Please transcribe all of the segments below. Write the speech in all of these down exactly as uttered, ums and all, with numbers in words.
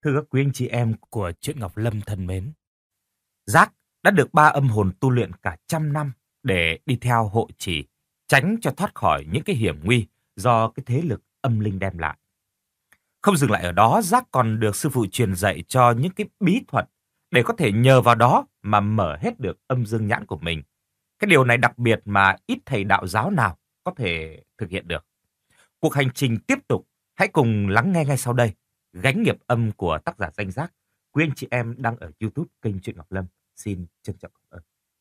Thưa các quý anh chị em của Truyện Ngọc Lâm thân mến, Giác đã được ba âm hồn tu luyện cả trăm năm để đi theo hộ trì, tránh cho thoát khỏi những cái hiểm nguy do cái thế lực âm linh đem lại. Không dừng lại ở đó, Giác còn được sư phụ truyền dạy cho những cái bí thuật để có thể nhờ vào đó mà mở hết được âm dương nhãn của mình. Cái điều này đặc biệt mà ít thầy đạo giáo nào có thể thực hiện được. Cuộc hành trình tiếp tục, hãy cùng lắng nghe ngay sau đây Gánh nghiệp âm của tác giả Danh Giác. Quý anh chị em đang ở YouTube kênh Truyện Ngọc Lâm, xin trân trọng cảm ơn.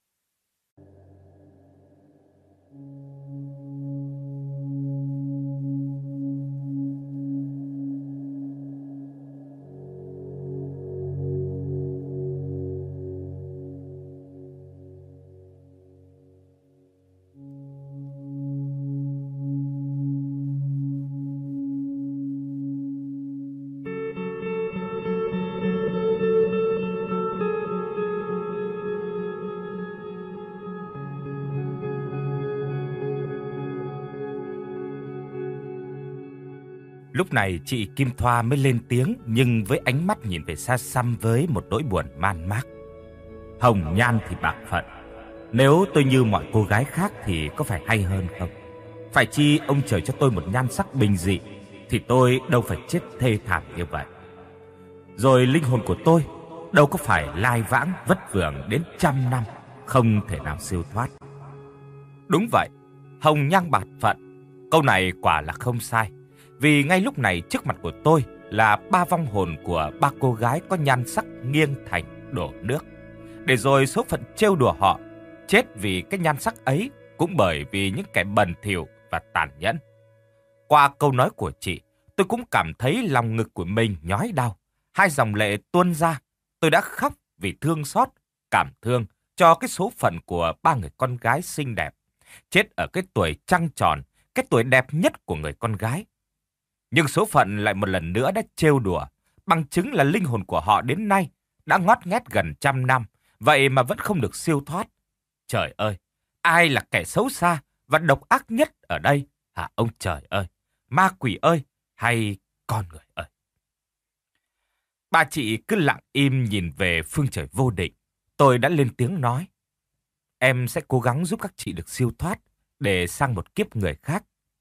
Lúc này chị Kim Thoa mới lên tiếng, nhưng với ánh mắt nhìn về xa xăm với một nỗi buồn man mác. Hồng nhan thì bạc phận, nếu tôi như mọi cô gái khác thì có phải hay hơn không? Phải chi ông trời cho tôi một nhan sắc bình dị thì tôi đâu phải chết thê thảm như vậy. Rồi linh hồn của tôi đâu có phải lai vãng vất vưởng đến trăm năm, không thể nào siêu thoát. Đúng vậy, hồng nhan bạc phận, câu này quả là không sai. Vì ngay lúc này trước mặt của tôi là ba vong hồn của ba cô gái có nhan sắc nghiêng thành đổ nước. Để rồi số phận trêu đùa họ, chết vì cái nhan sắc ấy cũng bởi vì những kẻ bẩn thỉu và tàn nhẫn. Qua câu nói của chị, tôi cũng cảm thấy lòng ngực của mình nhói đau. Hai dòng lệ tuôn ra, tôi đã khóc vì thương xót, cảm thương cho cái số phận của ba người con gái xinh đẹp, chết ở cái tuổi trăng tròn, cái tuổi đẹp nhất của người con gái. Nhưng số phận lại một lần nữa đã trêu đùa, bằng chứng là linh hồn của họ đến nay đã ngót nghét gần trăm năm, vậy mà vẫn không được siêu thoát. Trời ơi, ai là kẻ xấu xa và độc ác nhất ở đây hả ông trời ơi, ma quỷ ơi, hay con người ơi? Bà chị cứ lặng im nhìn về phương trời vô định. Tôi đã lên tiếng nói, em sẽ cố gắng giúp các chị được siêu thoát để sang một kiếp người khác,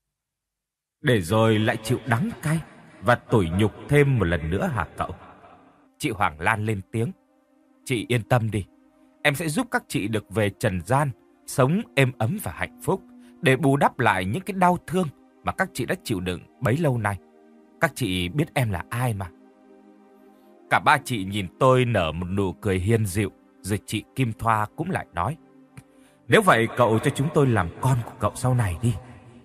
để rồi lại chịu đắng cay và tủi nhục thêm một lần nữa hả cậu? Chị Hoàng Lan lên tiếng, chị yên tâm đi, em sẽ giúp các chị được về trần gian, sống êm ấm và hạnh phúc, để bù đắp lại những cái đau thương mà các chị đã chịu đựng bấy lâu nay. Các chị biết em là ai mà. Cả ba chị nhìn tôi nở một nụ cười hiền dịu, rồi chị Kim Thoa cũng lại nói, nếu vậy cậu cho chúng tôi làm con của cậu sau này đi.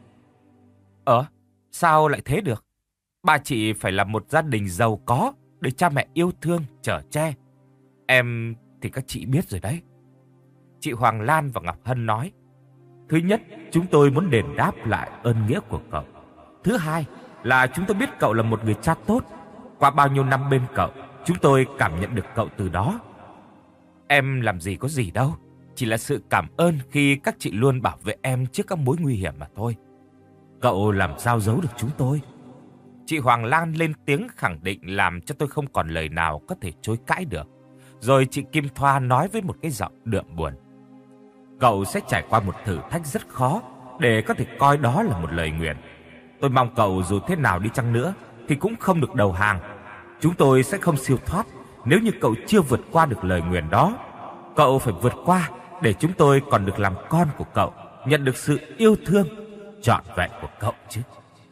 Ờ, sao lại thế được? Ba chị phải là một gia đình giàu có để cha mẹ yêu thương, chở che. Em thì các chị biết rồi đấy. Chị Hoàng Lan và Ngọc Hân nói, thứ nhất, chúng tôi muốn đền đáp lại ơn nghĩa của cậu. Thứ hai là chúng tôi biết cậu là một người cha tốt. Qua bao nhiêu năm bên cậu, chúng tôi cảm nhận được cậu từ đó. Em làm gì có gì đâu, chỉ là sự cảm ơn khi các chị luôn bảo vệ em trước các mối nguy hiểm mà thôi. Cậu làm sao giấu được chúng tôi? Chị Hoàng Lan lên tiếng khẳng định làm cho tôi không còn lời nào có thể chối cãi được. Rồi chị Kim Thoa nói với một cái giọng đượm buồn, cậu sẽ trải qua một thử thách rất khó để có thể coi đó là một lời nguyền. Tôi mong cậu dù thế nào đi chăng nữa thì cũng không được đầu hàng. Chúng tôi sẽ không siêu thoát nếu như cậu chưa vượt qua được lời nguyền đó. Cậu phải vượt qua để chúng tôi còn được làm con của cậu, nhận được sự yêu thương trọn vẹn của cậu chứ.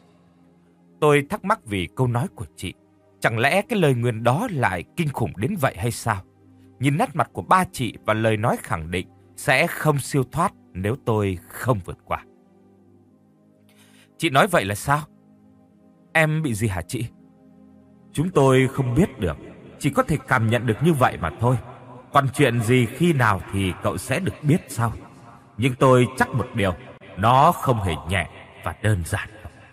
Tôi thắc mắc vì câu nói của chị. Chẳng lẽ cái lời nguyền đó lại kinh khủng đến vậy hay sao? Nhìn nét mặt của ba chị và lời nói khẳng định sẽ không siêu thoát nếu tôi không vượt qua. Chị nói vậy là sao? Em bị gì hả chị? Chúng tôi không biết được, chỉ có thể cảm nhận được như vậy mà thôi. Còn chuyện gì khi nào thì cậu sẽ được biết sau. Nhưng tôi chắc một điều, nó không hề nhẹ và đơn giản.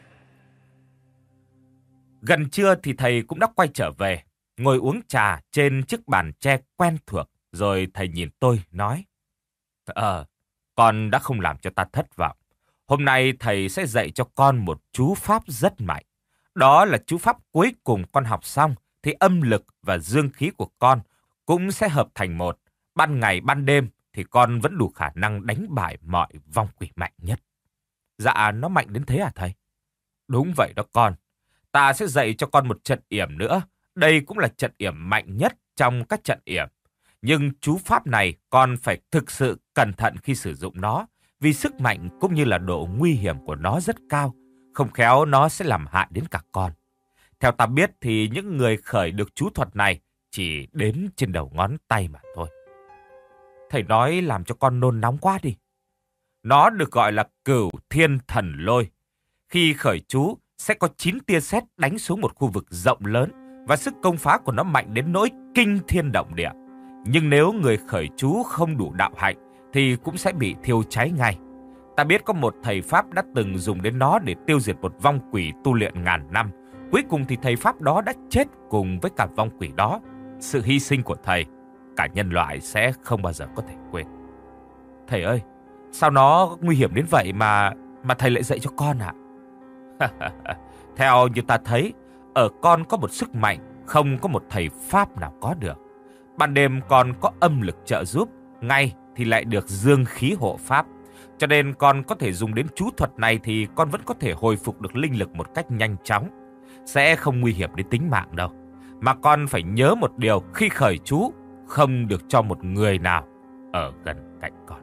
Gần trưa thì thầy cũng đã quay trở về, ngồi uống trà trên chiếc bàn tre quen thuộc. Rồi thầy nhìn tôi nói, Ờ, con đã không làm cho ta thất vọng. Hôm nay thầy sẽ dạy cho con một chú pháp rất mạnh. Đó là chú pháp cuối cùng con học xong thì âm lực và dương khí của con cũng sẽ hợp thành một. Ban ngày ban đêm thì con vẫn đủ khả năng đánh bại mọi vong quỷ mạnh nhất. Dạ, nó mạnh đến thế à thầy? Đúng vậy đó con. Ta sẽ dạy cho con một trận yểm nữa. Đây cũng là trận yểm mạnh nhất trong các trận yểm. Nhưng chú pháp này con phải thực sự cẩn thận khi sử dụng nó, vì sức mạnh cũng như là độ nguy hiểm của nó rất cao. Không khéo nó sẽ làm hại đến cả con. Theo ta biết thì những người khởi được chú thuật này chỉ đếm trên đầu ngón tay mà thôi. Thầy nói làm cho con nôn nóng quá đi. Nó được gọi là Cửu Thiên Thần Lôi. Khi khởi chú sẽ có chín tia sét đánh xuống một khu vực rộng lớn và sức công phá của nó mạnh đến nỗi kinh thiên động địa. Nhưng nếu người khởi chú không đủ đạo hạnh thì cũng sẽ bị thiêu cháy ngay. Ta biết có một thầy Pháp đã từng dùng đến nó để tiêu diệt một vong quỷ tu luyện ngàn năm. Cuối cùng thì thầy Pháp đó đã chết cùng với cả vong quỷ đó. Sự hy sinh của thầy, cả nhân loại sẽ không bao giờ có thể quên. Thầy ơi, sao nó nguy hiểm đến vậy mà mà thầy lại dạy cho con ạ? Theo như ta thấy, ở con có một sức mạnh không có một thầy Pháp nào có được. Ban đêm con có âm lực trợ giúp, ngay thì lại được dương khí hộ pháp. Cho nên con có thể dùng đến chú thuật này thì con vẫn có thể hồi phục được linh lực một cách nhanh chóng. Sẽ không nguy hiểm đến tính mạng đâu. Mà con phải nhớ một điều, khi khởi chú không được cho một người nào ở gần cạnh con.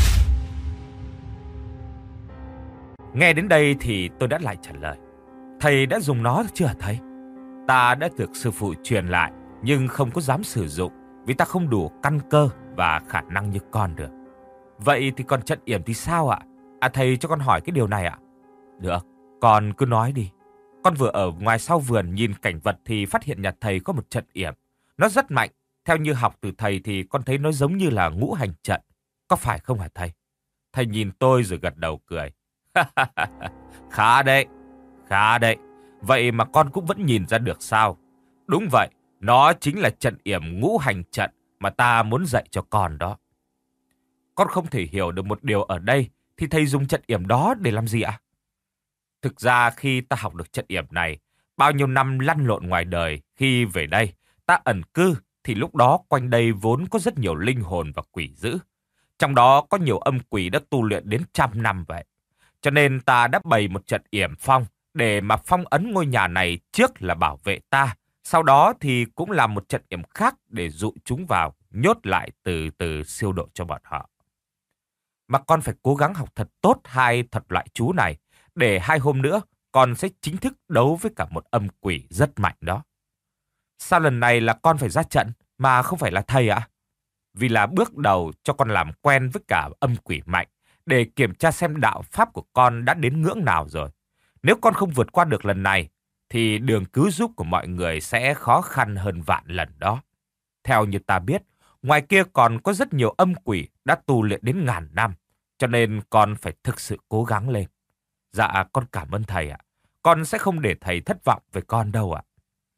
Nghe đến đây thì tôi đã lại trả lời. Thầy đã dùng nó chưa hả thầy? Ta đã được sư phụ truyền lại nhưng không có dám sử dụng vì ta không đủ căn cơ và khả năng như con được. Vậy thì còn trận yểm thì sao ạ? À thầy cho con hỏi cái điều này ạ. Được, con cứ nói đi. Con vừa ở ngoài sau vườn nhìn cảnh vật thì phát hiện nhà thầy có một trận yểm. Nó rất mạnh. Theo như học từ thầy thì con thấy nó giống như là ngũ hành trận. Có phải không hả thầy? Thầy nhìn tôi rồi gật đầu cười. Khá đấy, khá đấy. Vậy mà con cũng vẫn nhìn ra được sao? Đúng vậy, nó chính là trận yểm ngũ hành trận mà ta muốn dạy cho con đó. Con không thể hiểu được một điều ở đây, thì thầy dùng trận yểm đó để làm gì ạ? Thực ra khi ta học được trận yểm này, bao nhiêu năm lăn lộn ngoài đời, khi về đây, ta ẩn cư, thì lúc đó quanh đây vốn có rất nhiều linh hồn và quỷ dữ. Trong đó có nhiều âm quỷ đã tu luyện đến trăm năm vậy. Cho nên ta đã bày một trận yểm phong, để mà phong ấn ngôi nhà này trước là bảo vệ ta. Sau đó thì cũng làm một trận yểm khác để dụ chúng vào, nhốt lại từ từ siêu độ cho bọn họ. Mà con phải cố gắng học thật tốt hai thuật loại chú này, để hai hôm nữa con sẽ chính thức đấu với cả một âm quỷ rất mạnh đó. Sao lần này là con phải ra trận mà không phải là thầy ạ? Vì là bước đầu cho con làm quen với cả âm quỷ mạnh, để kiểm tra xem đạo pháp của con đã đến ngưỡng nào rồi. Nếu con không vượt qua được lần này, thì đường cứu giúp của mọi người sẽ khó khăn hơn vạn lần đó. Theo như ta biết, ngoài kia còn có rất nhiều âm quỷ đã tu luyện đến ngàn năm, cho nên con phải thực sự cố gắng lên. Dạ, con cảm ơn thầy ạ. Con sẽ không để thầy thất vọng về con đâu ạ.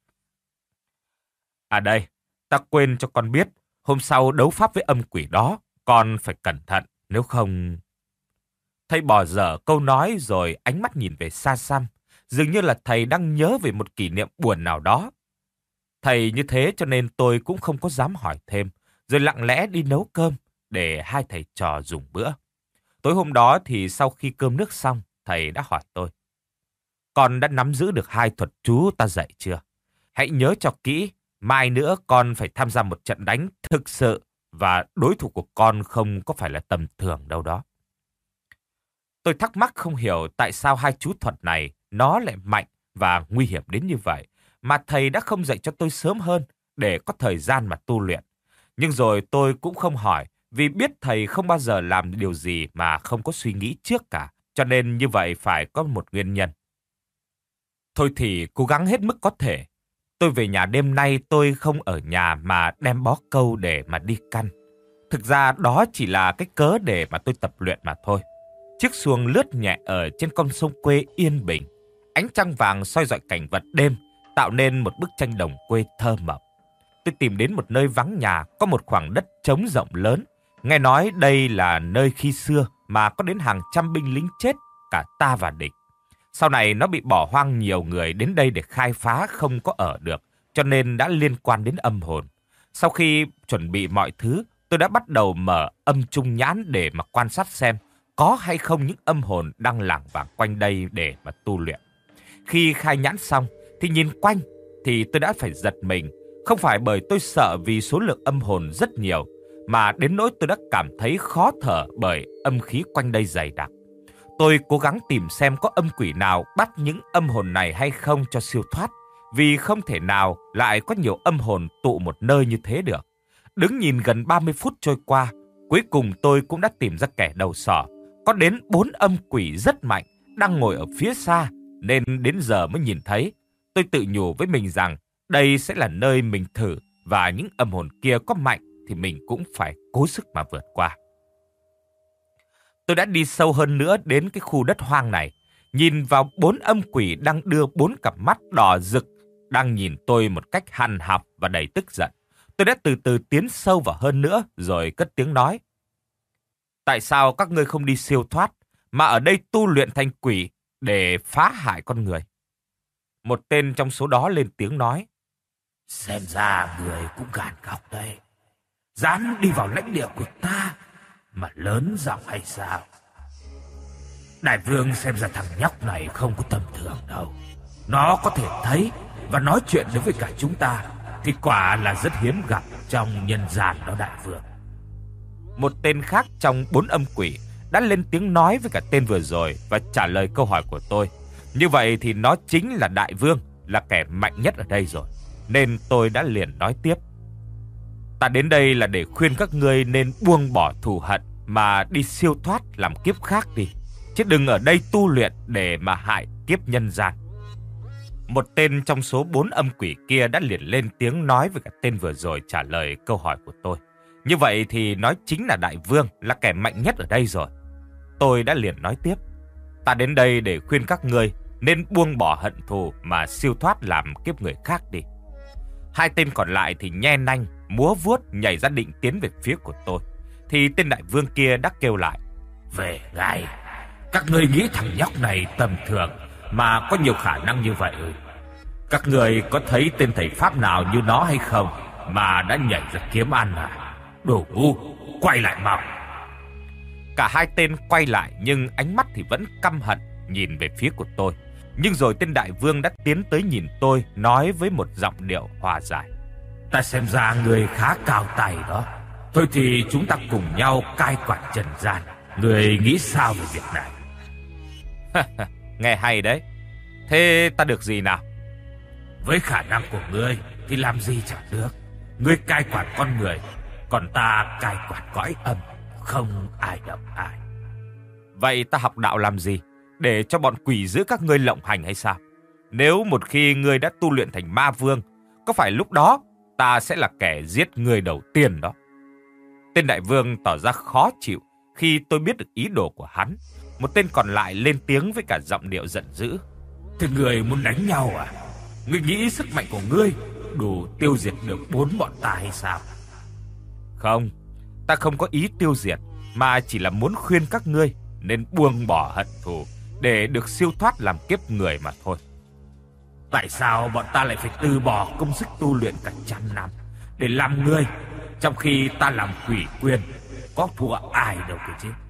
À đây, ta quên cho con biết, hôm sau đấu pháp với âm quỷ đó, con phải cẩn thận, nếu không... Thầy bỏ dở câu nói rồi ánh mắt nhìn về xa xăm, dường như là thầy đang nhớ về một kỷ niệm buồn nào đó. Thầy như thế cho nên tôi cũng không có dám hỏi thêm, rồi lặng lẽ đi nấu cơm để hai thầy trò dùng bữa. Tối hôm đó thì sau khi cơm nước xong, thầy đã hỏi tôi. Con đã nắm giữ được hai thuật chú ta dạy chưa? Hãy nhớ cho kỹ, mai nữa con phải tham gia một trận đánh thực sự và đối thủ của con không có phải là tầm thường đâu đó. Tôi thắc mắc không hiểu tại sao hai chú thuật này nó lại mạnh và nguy hiểm đến như vậy, mà thầy đã không dạy cho tôi sớm hơn để có thời gian mà tu luyện. Nhưng rồi tôi cũng không hỏi, vì biết thầy không bao giờ làm điều gì mà không có suy nghĩ trước cả, cho nên như vậy phải có một nguyên nhân. Thôi thì cố gắng hết mức có thể. Tôi về nhà đêm nay tôi không ở nhà mà đem bó câu để mà đi căn. Thực ra đó chỉ là cái cớ để mà tôi tập luyện mà thôi. Chiếc xuồng lướt nhẹ ở trên con sông quê yên bình. Ánh trăng vàng soi rọi cảnh vật đêm, tạo nên một bức tranh đồng quê thơ mộng. Tôi tìm đến một nơi vắng nhà, có một khoảng đất trống rộng lớn. Nghe nói đây là nơi khi xưa mà có đến hàng trăm binh lính chết, cả ta và địch. Sau này nó bị bỏ hoang, nhiều người đến đây để khai phá không có ở được, cho nên đã liên quan đến âm hồn. Sau khi chuẩn bị mọi thứ, tôi đã bắt đầu mở âm trung nhãn để mà quan sát xem có hay không những âm hồn đang lảng vảng quanh đây để mà tu luyện. Khi khai nhãn xong thì nhìn quanh thì tôi đã phải giật mình. Không phải bởi tôi sợ vì số lượng âm hồn rất nhiều, mà đến nỗi tôi đã cảm thấy khó thở bởi âm khí quanh đây dày đặc. Tôi cố gắng tìm xem có âm quỷ nào bắt những âm hồn này hay không cho siêu thoát, vì không thể nào lại có nhiều âm hồn tụ một nơi như thế được. Đứng nhìn gần ba mươi phút trôi qua, cuối cùng tôi cũng đã tìm ra kẻ đầu sỏ. Có đến bốn âm quỷ rất mạnh đang ngồi ở phía xa, nên đến giờ mới nhìn thấy. Tôi tự nhủ với mình rằng đây sẽ là nơi mình thử, và những âm hồn kia có mạnh thì mình cũng phải cố sức mà vượt qua. Tôi đã đi sâu hơn nữa đến cái khu đất hoang này, nhìn vào bốn âm quỷ đang đưa bốn cặp mắt đỏ rực, đang nhìn tôi một cách hằn học và đầy tức giận. Tôi đã từ từ tiến sâu vào hơn nữa rồi cất tiếng nói. Tại sao các ngươi không đi siêu thoát, mà ở đây tu luyện thành quỷ để phá hại con người? Một tên trong số đó lên tiếng nói. Xem ra người cũng gàn gọc đây. Dám đi vào lãnh địa của ta mà lớn giọng hay sao? Đại vương xem ra thằng nhóc này không có tầm thường đâu. Nó có thể thấy và nói chuyện đối với cả chúng ta thì quả là rất hiếm gặp trong nhân gian đó đại vương. Một tên khác trong bốn âm quỷ đã lên tiếng nói với cả tên vừa rồi và trả lời câu hỏi của tôi. Như vậy thì nó chính là đại vương, là kẻ mạnh nhất ở đây rồi. Nên tôi đã liền nói tiếp. Ta đến đây là để khuyên các ngươi nên buông bỏ thù hận mà đi siêu thoát làm kiếp khác đi, chứ đừng ở đây tu luyện để mà hại kiếp nhân gian. Một tên trong số bốn âm quỷ kia đã liền lên tiếng nói với cả tên vừa rồi trả lời câu hỏi của tôi. Như vậy thì nói chính là đại vương, là kẻ mạnh nhất ở đây rồi. Tôi đã liền nói tiếp. Ta đến đây để khuyên các ngươi nên buông bỏ hận thù mà siêu thoát làm kiếp người khác đi. Hai tên còn lại thì nhe nanh, múa vuốt nhảy ra định tiến về phía của tôi. Thì tên đại vương kia đã kêu lại. Về ngay. Các ngươi nghĩ thằng nhóc này tầm thường mà có nhiều khả năng như vậy ư? Các ngươi có thấy tên thầy pháp nào như nó hay không mà đã nhảy ra kiếm ăn à? Đồ ngu, quay lại mau. Cả hai tên quay lại nhưng ánh mắt thì vẫn căm hận nhìn về phía của tôi. Nhưng rồi tên đại vương đã tiến tới nhìn tôi, nói với một giọng điệu hòa giải. Ta xem ra người khá cao tay đó. Thôi thì chúng ta cùng nhau cai quản trần gian. Người nghĩ sao về việc này? Nghe hay đấy. Thế ta được gì nào? Với khả năng của ngươi thì làm gì chẳng được. Ngươi cai quản con người, còn ta cai quản cõi âm, không ai động ai. Vậy ta học đạo làm gì? Để cho bọn quỷ giữ các ngươi lộng hành hay sao? Nếu một khi ngươi đã tu luyện thành ma vương, có phải lúc đó ta sẽ là kẻ giết ngươi đầu tiên đó? Tên đại vương tỏ ra khó chịu khi tôi biết được ý đồ của hắn. Một tên còn lại lên tiếng với cả giọng điệu giận dữ. Thế ngươi muốn đánh nhau à? Ngươi nghĩ sức mạnh của ngươi đủ tiêu diệt được bốn bọn ta hay sao? Không, ta không có ý tiêu diệt, mà chỉ là muốn khuyên các ngươi nên buông bỏ hận thù để được siêu thoát làm kiếp người mà thôi. Tại sao bọn ta lại phải từ bỏ công sức tu luyện cả trăm năm để làm ngươi, trong khi ta làm quỷ quyên có thua ai đâu cơ chứ?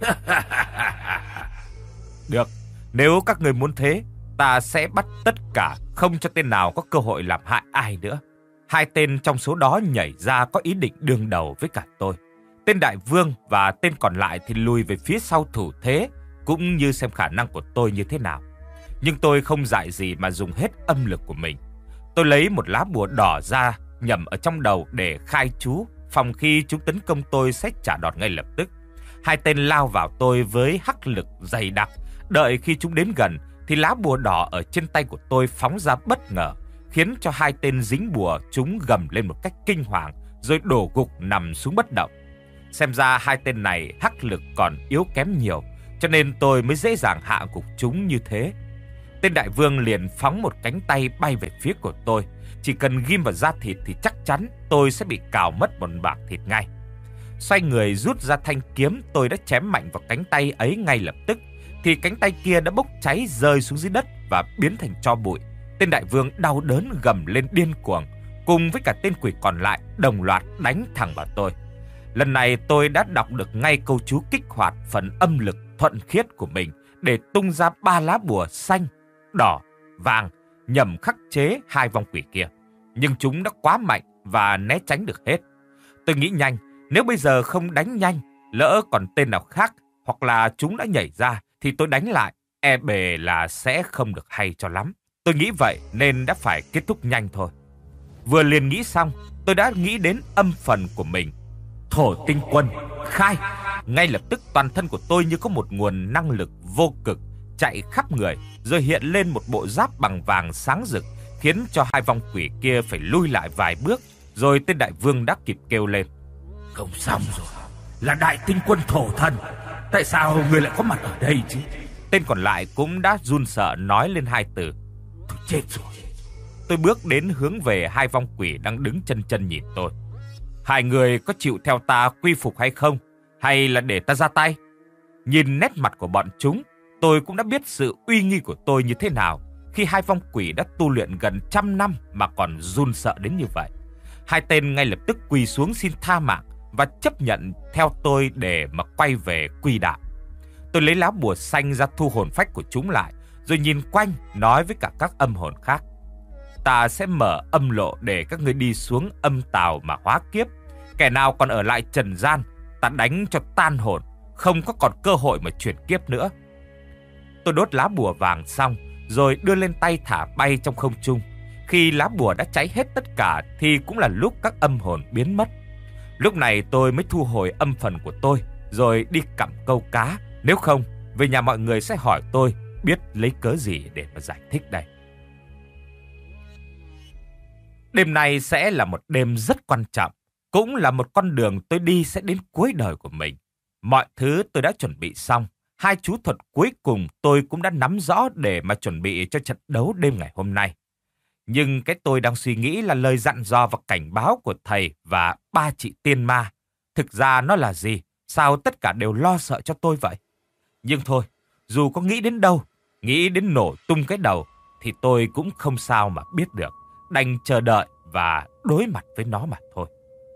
Được, nếu các ngươi muốn thế, ta sẽ bắt tất cả, không cho tên nào có cơ hội làm hại ai nữa. Hai tên trong số đó nhảy ra có ý định đương đầu với cả tôi. Tên đại vương và tên còn lại thì lùi về phía sau thủ thế, cũng như xem khả năng của tôi như thế nào. Nhưng tôi không dại gì mà dùng hết âm lực của mình. Tôi lấy một lá bùa đỏ ra, nhẩm ở trong đầu để khai chú, phòng khi chúng tấn công tôi sẽ trả đòn ngay lập tức. Hai tên lao vào tôi với hắc lực dày đặc. Đợi khi chúng đến gần thì lá bùa đỏ ở trên tay của tôi phóng ra bất ngờ, khiến cho hai tên dính bùa chúng gầm lên một cách kinh hoàng rồi đổ gục nằm xuống bất động. Xem ra hai tên này hắc lực còn yếu kém nhiều, cho nên tôi mới dễ dàng hạ gục chúng như thế. Tên đại vương liền phóng một cánh tay bay về phía của tôi. Chỉ cần ghim vào da thịt thì chắc chắn tôi sẽ bị cào mất một bảng thịt ngay. Xoay người rút ra thanh kiếm, tôi đã chém mạnh vào cánh tay ấy ngay lập tức. Thì cánh tay kia đã bốc cháy rơi xuống dưới đất và biến thành tro bụi. Tên đại vương đau đớn gầm lên điên cuồng, cùng với cả tên quỷ còn lại đồng loạt đánh thẳng vào tôi. Lần này tôi đã đọc được ngay câu chú kích hoạt phần âm lực thuận khiết của mình để tung ra ba lá bùa xanh, đỏ, vàng nhằm khắc chế hai vong quỷ kia. Nhưng chúng đã quá mạnh và né tránh được hết. Tôi nghĩ nhanh, nếu bây giờ không đánh nhanh, lỡ còn tên nào khác hoặc là chúng đã nhảy ra thì tôi đánh lại, e bề là sẽ không được hay cho lắm. Tôi nghĩ vậy nên đã phải kết thúc nhanh thôi. Vừa liền nghĩ xong, tôi đã nghĩ đến âm phần của mình. Thổ tinh quân, khai. Ngay lập tức toàn thân của tôi như có một nguồn năng lực vô cực chạy khắp người, rồi hiện lên một bộ giáp bằng vàng sáng rực, khiến cho hai vong quỷ kia phải lui lại vài bước. Rồi tên đại vương đã kịp kêu lên: Không xong rồi, là đại tinh quân thổ thần. Tại sao người lại có mặt ở đây chứ? Tên còn lại cũng đã run sợ nói lên hai từ: Tôi chết rồi. Tôi bước đến hướng về hai vong quỷ đang đứng chân chân nhìn tôi. Hai người có chịu theo ta quy phục hay không? Hay là để ta ra tay? Nhìn nét mặt của bọn chúng, tôi cũng đã biết sự uy nghi của tôi như thế nào khi hai vong quỷ đã tu luyện gần trăm năm mà còn run sợ đến như vậy. Hai tên ngay lập tức quỳ xuống xin tha mạng và chấp nhận theo tôi để mà quay về quy đạo. Tôi lấy lá bùa xanh ra thu hồn phách của chúng lại, rồi nhìn quanh nói với cả các âm hồn khác: Ta sẽ mở âm lộ để các ngươi đi xuống âm tào mà hóa kiếp. Kẻ nào còn ở lại trần gian, ta đánh cho tan hồn, không có còn cơ hội mà chuyển kiếp nữa. Tôi đốt lá bùa vàng xong, rồi đưa lên tay thả bay trong không trung. Khi lá bùa đã cháy hết tất cả thì cũng là lúc các âm hồn biến mất. Lúc này tôi mới thu hồi âm phần của tôi, rồi đi cặm câu cá. Nếu không, về nhà mọi người sẽ hỏi tôi biết lấy cớ gì để mà giải thích đây. Đêm nay sẽ là một đêm rất quan trọng, cũng là một con đường tôi đi sẽ đến cuối đời của mình. Mọi thứ tôi đã chuẩn bị xong. Hai chú thuật cuối cùng tôi cũng đã nắm rõ để mà chuẩn bị cho trận đấu đêm ngày hôm nay. Nhưng cái tôi đang suy nghĩ là lời dặn dò và cảnh báo của thầy và ba chị tiên ma. Thực ra nó là gì? Sao tất cả đều lo sợ cho tôi vậy? Nhưng thôi, dù có nghĩ đến đâu, nghĩ đến nổ tung cái đầu, thì tôi cũng không sao mà biết được. Đành chờ đợi và đối mặt với nó mà thôi.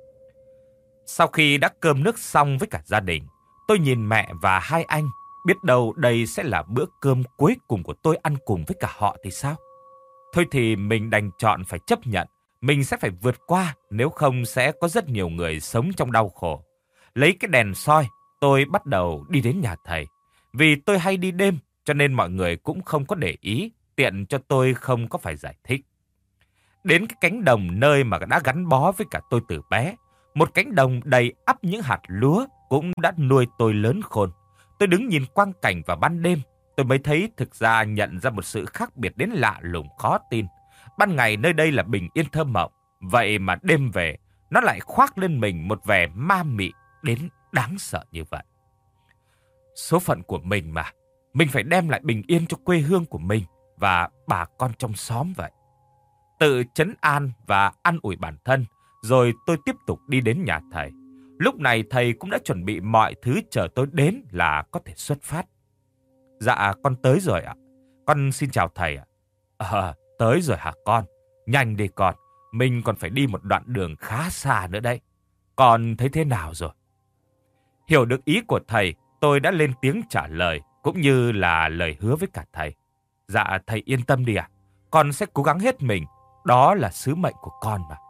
Sau khi đã cơm nước xong với cả gia đình, tôi nhìn mẹ và hai anh. Biết đâu đây sẽ là bữa cơm cuối cùng của tôi ăn cùng với cả họ thì sao? Thôi thì mình đành chọn phải chấp nhận. Mình sẽ phải vượt qua, nếu không sẽ có rất nhiều người sống trong đau khổ. Lấy cái đèn soi, tôi bắt đầu đi đến nhà thầy. Vì tôi hay đi đêm, cho nên mọi người cũng không có để ý, tiện cho tôi không có phải giải thích. Đến cái cánh đồng nơi mà đã gắn bó với cả tôi từ bé. Một cánh đồng đầy ắp những hạt lúa cũng đã nuôi tôi lớn khôn. Tôi đứng nhìn quang cảnh vào ban đêm, tôi mới thấy thực ra nhận ra một sự khác biệt đến lạ lùng khó tin. Ban ngày nơi đây là bình yên thơ mộng, vậy mà đêm về nó lại khoác lên mình một vẻ ma mị đến đáng sợ như vậy. Số phận của mình mà, mình phải đem lại bình yên cho quê hương của mình và bà con trong xóm vậy. Tự trấn an và an ủi bản thân, rồi tôi tiếp tục đi đến nhà thầy. Lúc này thầy cũng đã chuẩn bị mọi thứ chờ tôi đến là có thể xuất phát. Dạ, con tới rồi ạ. Con xin chào thầy ạ. Ờ, tới rồi hả con? Nhanh đi con, mình còn phải đi một đoạn đường khá xa nữa đấy. Con thấy thế nào rồi? Hiểu được ý của thầy, tôi đã lên tiếng trả lời, cũng như là lời hứa với cả thầy. Dạ, thầy yên tâm đi ạ. Con sẽ cố gắng hết mình, đó là sứ mệnh của con mà.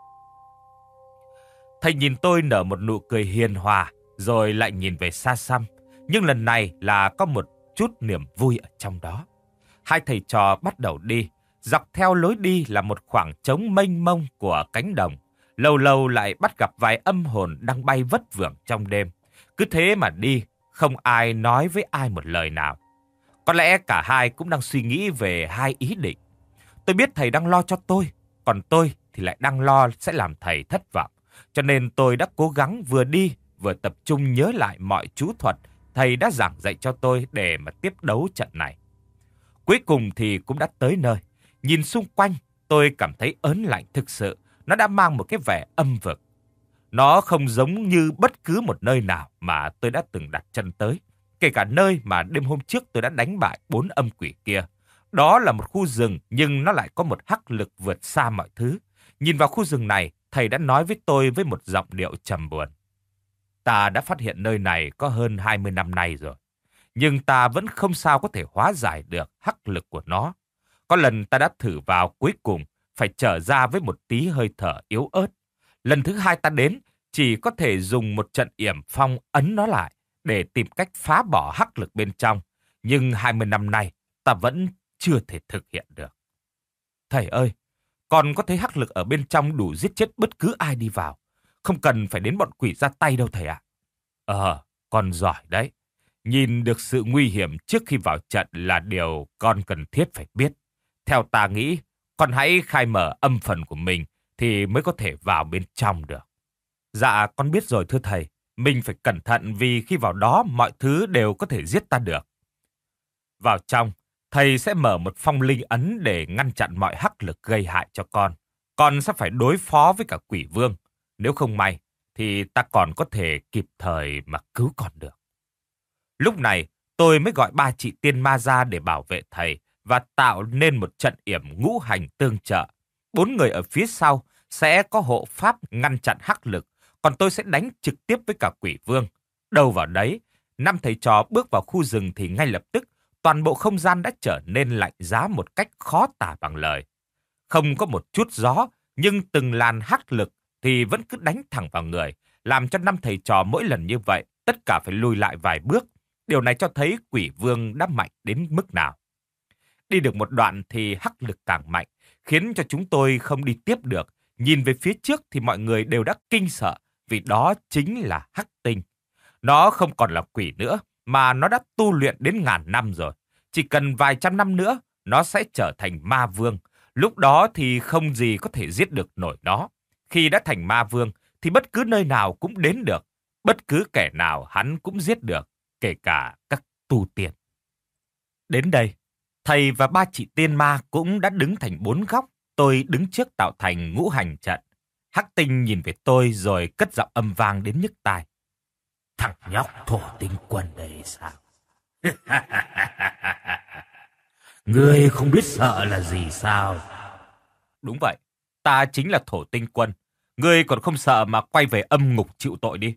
Thầy nhìn tôi nở một nụ cười hiền hòa, rồi lại nhìn về xa xăm. Nhưng lần này là có một chút niềm vui ở trong đó. Hai thầy trò bắt đầu đi. Dọc theo lối đi là một khoảng trống mênh mông của cánh đồng. Lâu lâu lại bắt gặp vài âm hồn đang bay vất vưởng trong đêm. Cứ thế mà đi, không ai nói với ai một lời nào. Có lẽ cả hai cũng đang suy nghĩ về hai ý định. Tôi biết thầy đang lo cho tôi, còn tôi thì lại đang lo sẽ làm thầy thất vọng. Cho nên tôi đã cố gắng vừa đi vừa tập trung nhớ lại mọi chú thuật thầy đã giảng dạy cho tôi để mà tiếp đấu trận này. Cuối cùng thì cũng đã tới nơi. Nhìn xung quanh, tôi cảm thấy ớn lạnh thực sự. Nó đã mang một cái vẻ âm vực. Nó không giống như bất cứ một nơi nào mà tôi đã từng đặt chân tới. Kể cả nơi mà đêm hôm trước tôi đã đánh bại bốn âm quỷ kia. Đó là một khu rừng nhưng nó lại có một hắc lực vượt xa mọi thứ. Nhìn vào khu rừng này, thầy đã nói với tôi với một giọng điệu trầm buồn. Ta đã phát hiện nơi này có hơn hai mươi năm nay rồi, nhưng ta vẫn không sao có thể hóa giải được hắc lực của nó. Có lần ta đã thử vào, cuối cùng phải trở ra với một tí hơi thở yếu ớt. Lần thứ hai ta đến, chỉ có thể dùng một trận yểm phong ấn nó lại để tìm cách phá bỏ hắc lực bên trong. Nhưng hai mươi năm nay, ta vẫn chưa thể thực hiện được. Thầy ơi, con có thấy hắc lực ở bên trong đủ giết chết bất cứ ai đi vào. Không cần phải đến bọn quỷ ra tay đâu thầy ạ. Ờ, con giỏi đấy. Nhìn được sự nguy hiểm trước khi vào trận là điều con cần thiết phải biết. Theo ta nghĩ, con hãy khai mở âm phần của mình thì mới có thể vào bên trong được. Dạ, con biết rồi thưa thầy. Mình phải cẩn thận vì khi vào đó mọi thứ đều có thể giết ta được. Vào trong, thầy sẽ mở một phong linh ấn để ngăn chặn mọi hắc lực gây hại cho con. Con sẽ phải đối phó với cả quỷ vương. Nếu không may, thì ta còn có thể kịp thời mà cứu con được. Lúc này, tôi mới gọi ba chị tiên ma ra để bảo vệ thầy và tạo nên một trận yểm ngũ hành tương trợ. Bốn người ở phía sau sẽ có hộ pháp ngăn chặn hắc lực, còn tôi sẽ đánh trực tiếp với cả quỷ vương. Đâu vào đấy, năm thầy trò bước vào khu rừng thì ngay lập tức, toàn bộ không gian đã trở nên lạnh giá một cách khó tả bằng lời. Không có một chút gió, nhưng từng làn hắc lực thì vẫn cứ đánh thẳng vào người, làm cho năm thầy trò mỗi lần như vậy, tất cả phải lùi lại vài bước. Điều này cho thấy quỷ vương đã mạnh đến mức nào. Đi được một đoạn thì hắc lực càng mạnh, khiến cho chúng tôi không đi tiếp được. Nhìn về phía trước thì mọi người đều đã kinh sợ, vì đó chính là hắc tinh. Nó không còn là quỷ nữa, mà nó đã tu luyện đến ngàn năm rồi. Chỉ cần vài trăm năm nữa, nó sẽ trở thành ma vương. Lúc đó thì không gì có thể giết được nổi nó. Khi đã thành ma vương, thì bất cứ nơi nào cũng đến được. Bất cứ kẻ nào hắn cũng giết được, kể cả các tu tiên. Đến đây, thầy và ba chị tiên ma cũng đã đứng thành bốn góc. Tôi đứng trước tạo thành ngũ hành trận. Hắc tinh nhìn về tôi rồi cất giọng âm vang đến nhức tai. Thằng nhóc thổ tinh quân đây sao? Ngươi không biết sợ là gì sao? Đúng vậy, ta chính là thổ tinh quân. Ngươi còn không sợ mà quay về âm ngục chịu tội đi.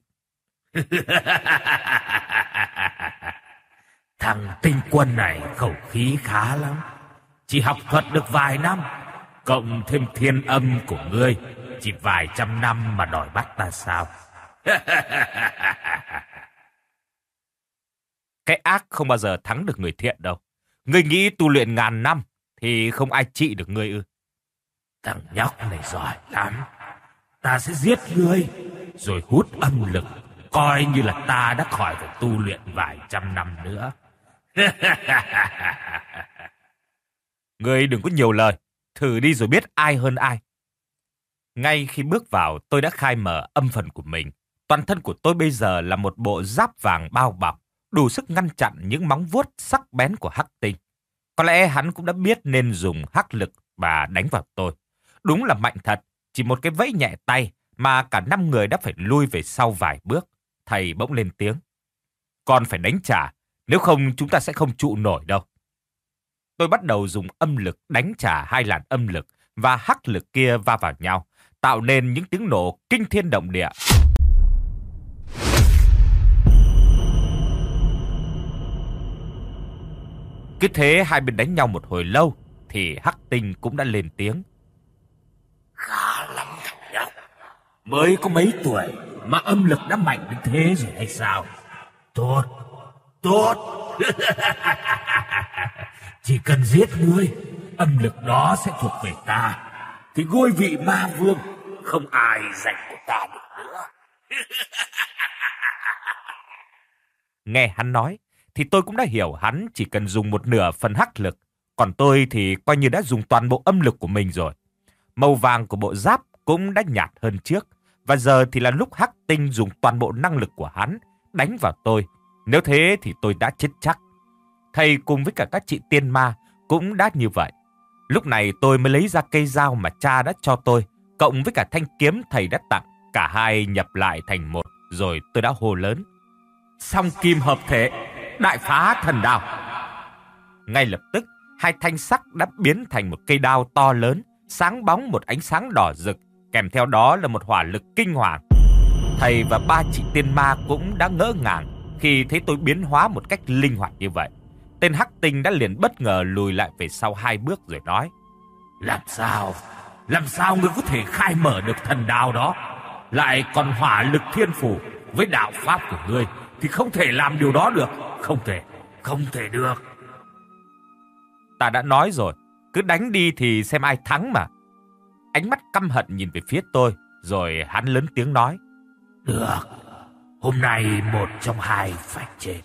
Thằng tinh quân này khẩu khí khá lắm. Chỉ học thuật được vài năm, cộng thêm thiên âm của ngươi, chỉ vài trăm năm mà đòi bắt ta sao? Cái ác không bao giờ thắng được người thiện đâu. Ngươi nghĩ tu luyện ngàn năm thì không ai trị được ngươi ư? Thằng nhóc này giỏi lắm. Ta sẽ giết ngươi, rồi hút âm lực, coi như là ta đã khỏi phải tu luyện vài trăm năm nữa. Ngươi đừng có nhiều lời, thử đi rồi biết ai hơn ai. Ngay khi bước vào, tôi đã khai mở âm phần của mình. Toàn thân của tôi bây giờ là một bộ giáp vàng bao bọc, đủ sức ngăn chặn những móng vuốt sắc bén của hắc tinh. Có lẽ hắn cũng đã biết nên dùng hắc lực mà đánh vào tôi. Đúng là mạnh thật, chỉ một cái vẫy nhẹ tay mà cả năm người đã phải lui về sau vài bước. Thầy bỗng lên tiếng. Còn phải đánh trả, nếu không chúng ta sẽ không trụ nổi đâu. Tôi bắt đầu dùng âm lực đánh trả hai làn âm lực và hắc lực kia va vào nhau, tạo nên những tiếng nổ kinh thiên động địa. Cứ thế hai bên đánh nhau một hồi lâu thì hắc tinh cũng đã lên tiếng. Khá lắm thằng nhóc. Mới có mấy tuổi mà âm lực đã mạnh đến thế rồi hay sao? Tốt, tốt. Chỉ cần giết ngươi, âm lực đó sẽ thuộc về ta. Thì ngôi vị ma vương không ai giành của ta được nữa. Nghe hắn nói thì tôi cũng đã hiểu hắn chỉ cần dùng một nửa phần hắc lực, còn tôi thì coi như đã dùng toàn bộ âm lực của mình rồi. Màu vàng của bộ giáp cũng đã nhạt hơn trước, và giờ thì là lúc hắc tinh dùng toàn bộ năng lực của hắn đánh vào tôi. Nếu thế thì tôi đã chết chắc. Thầy cùng với cả các chị tiên ma cũng đã như vậy. Lúc này tôi mới lấy ra cây dao mà cha đã cho tôi, cộng với cả thanh kiếm thầy đã tặng. Cả hai nhập lại thành một, rồi tôi đã hô lớn. Song kim hợp thể, đại phá thần đao. Ngay lập tức, hai thanh sắt đã biến thành một cây đao to lớn, sáng bóng một ánh sáng đỏ rực, kèm theo đó là một hỏa lực kinh hoàng. Thầy và ba chị tiên ma cũng đã ngỡ ngàng khi thấy tôi biến hóa một cách linh hoạt như vậy. Tên hắc tinh đã liền bất ngờ lùi lại về sau hai bước rồi nói: Làm sao? Làm sao ngươi có thể khai mở được thần đao đó? Lại còn hỏa lực thiên phủ với đạo pháp của ngươi thì không thể làm điều đó được. Không thể, không thể được. Ta đã nói rồi, cứ đánh đi thì xem ai thắng mà. Ánh mắt căm hận nhìn về phía tôi, rồi hắn lớn tiếng nói: Được, hôm nay một trong hai phải chết.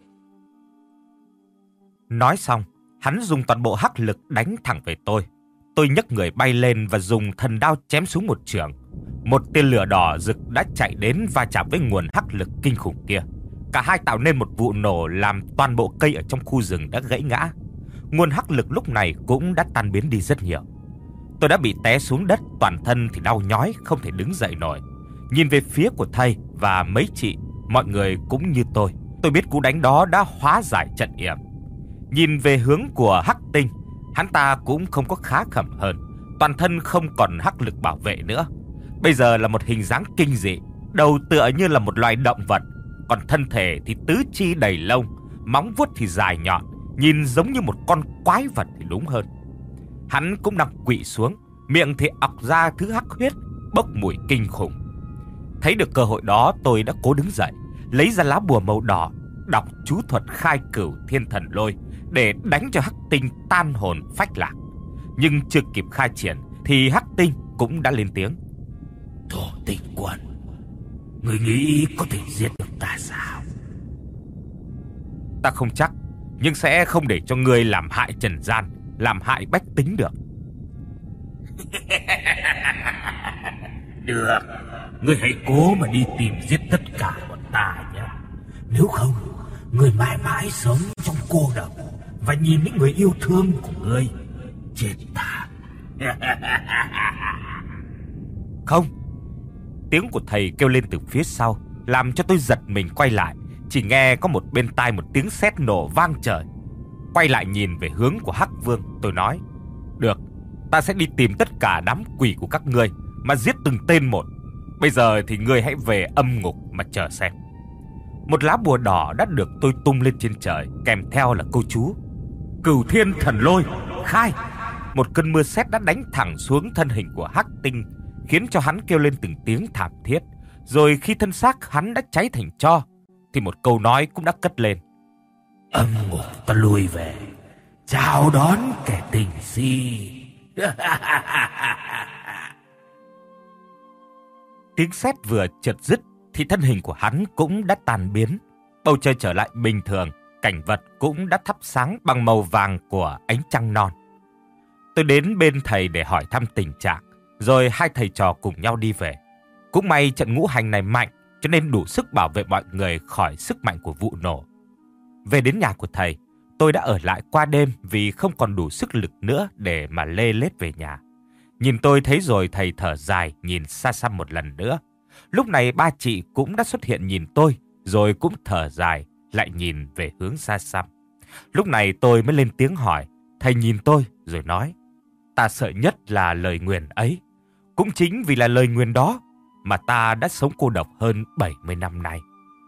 Nói xong, hắn dùng toàn bộ hắc lực đánh thẳng về tôi. Tôi nhấc người bay lên và dùng thần đao chém xuống một chưởng. Một tia lửa đỏ rực đã chạy đến va chạm với nguồn hắc lực kinh khủng kia. Cả hai tạo nên một vụ nổ làm toàn bộ cây ở trong khu rừng đã gãy ngã. Nguồn hắc lực lúc này cũng đã tan biến đi rất nhiều. Tôi đã bị té xuống đất, toàn thân thì đau nhói, không thể đứng dậy nổi. Nhìn về phía của thầy và mấy chị, mọi người cũng như tôi. Tôi biết cú đánh đó đã hóa giải trận yểm. Nhìn về hướng của hắc tinh, hắn ta cũng không có khá khẩm hơn. Toàn thân không còn hắc lực bảo vệ nữa. Bây giờ là một hình dáng kinh dị, đầu tựa như là một loài động vật, còn thân thể thì tứ chi đầy lông, móng vuốt thì dài nhọn, nhìn giống như một con quái vật thì đúng hơn. Hắn cũng đang quỵ xuống, miệng thì ọc ra thứ hắc huyết, bốc mùi kinh khủng. Thấy được cơ hội đó, tôi đã cố đứng dậy, lấy ra lá bùa màu đỏ, đọc chú thuật khai cửu thiên thần lôi để đánh cho hắc tinh tan hồn phách lạc. Nhưng chưa kịp khai triển thì hắc tinh cũng đã lên tiếng: Thổ tinh quân, người nghĩ có thể giết được ta sao? Ta không chắc, nhưng sẽ không để cho ngươi làm hại trần gian, làm hại bách tính được. Được, ngươi hãy cố mà đi tìm giết tất cả bọn ta nhé. Nếu không, ngươi mãi mãi sống trong cô độc và nhìn những người yêu thương của ngươi chết thảm. Không. Tiếng của thầy kêu lên từ phía sau, làm cho tôi giật mình quay lại. Chỉ nghe có một bên tai một tiếng sét nổ vang trời. Quay lại nhìn về hướng của Hắc Vương, tôi nói: Được, ta sẽ đi tìm tất cả đám quỷ của các ngươi mà giết từng tên một. Bây giờ thì ngươi hãy về âm ngục mà chờ xem. Một lá bùa đỏ đã được tôi tung lên trên trời, kèm theo là câu chú: Cửu thiên thần lôi, khai. Một cơn mưa sét đã đánh thẳng xuống thân hình của Hắc Tinh, khiến cho hắn kêu lên từng tiếng thảm thiết. Rồi khi thân xác hắn đã cháy thành tro, thì một câu nói cũng đã cất lên: Âm ngục ta lui về, chào đón kẻ tình si. Tiếng sét vừa chợt dứt thì thân hình của hắn cũng đã tan biến. Bầu trời trở lại bình thường, cảnh vật cũng đã thắp sáng bằng màu vàng của ánh trăng non. Tôi đến bên thầy để hỏi thăm tình trạng, rồi hai thầy trò cùng nhau đi về. Cũng may trận ngũ hành này mạnh, cho nên đủ sức bảo vệ mọi người khỏi sức mạnh của vụ nổ. Về đến nhà của thầy, tôi đã ở lại qua đêm vì không còn đủ sức lực nữa để mà lê lết về nhà. Nhìn tôi thấy rồi, thầy thở dài nhìn xa xăm một lần nữa. Lúc này ba chị cũng đã xuất hiện nhìn tôi, rồi cũng thở dài lại nhìn về hướng xa xăm. Lúc này tôi mới lên tiếng hỏi. Thầy nhìn tôi rồi nói: Ta sợ nhất là lời nguyền ấy. Cũng chính vì là lời nguyền đó mà ta đã sống cô độc hơn bảy mươi năm nay.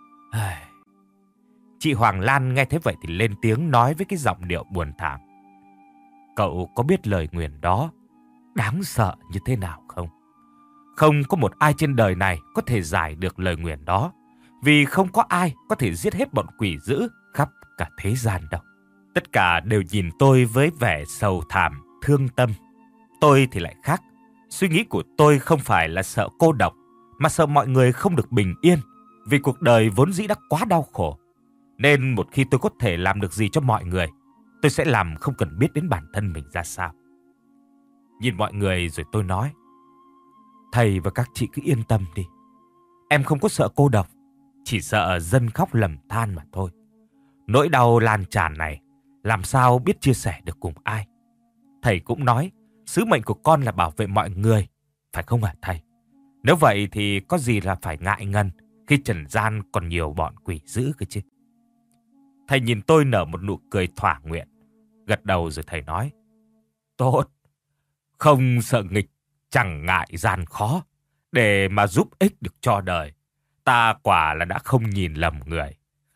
Chị Hoàng Lan nghe thấy vậy thì lên tiếng nói với cái giọng điệu buồn thảm: Cậu có biết lời nguyền đó đáng sợ như thế nào không? Không có một ai trên đời này có thể giải được lời nguyền đó, vì không có ai có thể giết hết bọn quỷ dữ khắp cả thế gian đâu. Tất cả đều nhìn tôi với vẻ sầu thảm, thương tâm. Tôi thì lại khác. Suy nghĩ của tôi không phải là sợ cô độc, mà sợ mọi người không được bình yên, vì cuộc đời vốn dĩ đã quá đau khổ. Nên một khi tôi có thể làm được gì cho mọi người, tôi sẽ làm không cần biết đến bản thân mình ra sao. Nhìn mọi người rồi tôi nói: Thầy và các chị cứ yên tâm đi. Em không có sợ cô độc, chỉ sợ dân khóc lầm than mà thôi. Nỗi đau lan tràn này làm sao biết chia sẻ được cùng ai. Thầy cũng nói sứ mệnh của con là bảo vệ mọi người, phải không hả thầy? Nếu vậy thì có gì là phải ngại ngần khi trần gian còn nhiều bọn quỷ dữ cơ chứ. Thầy nhìn tôi nở một nụ cười thỏa nguyện, Gật đầu rồi thầy nói: Tốt, không sợ nghịch, chẳng ngại gian khó, để mà giúp ích được cho đời. Ta quả là đã không nhìn lầm người.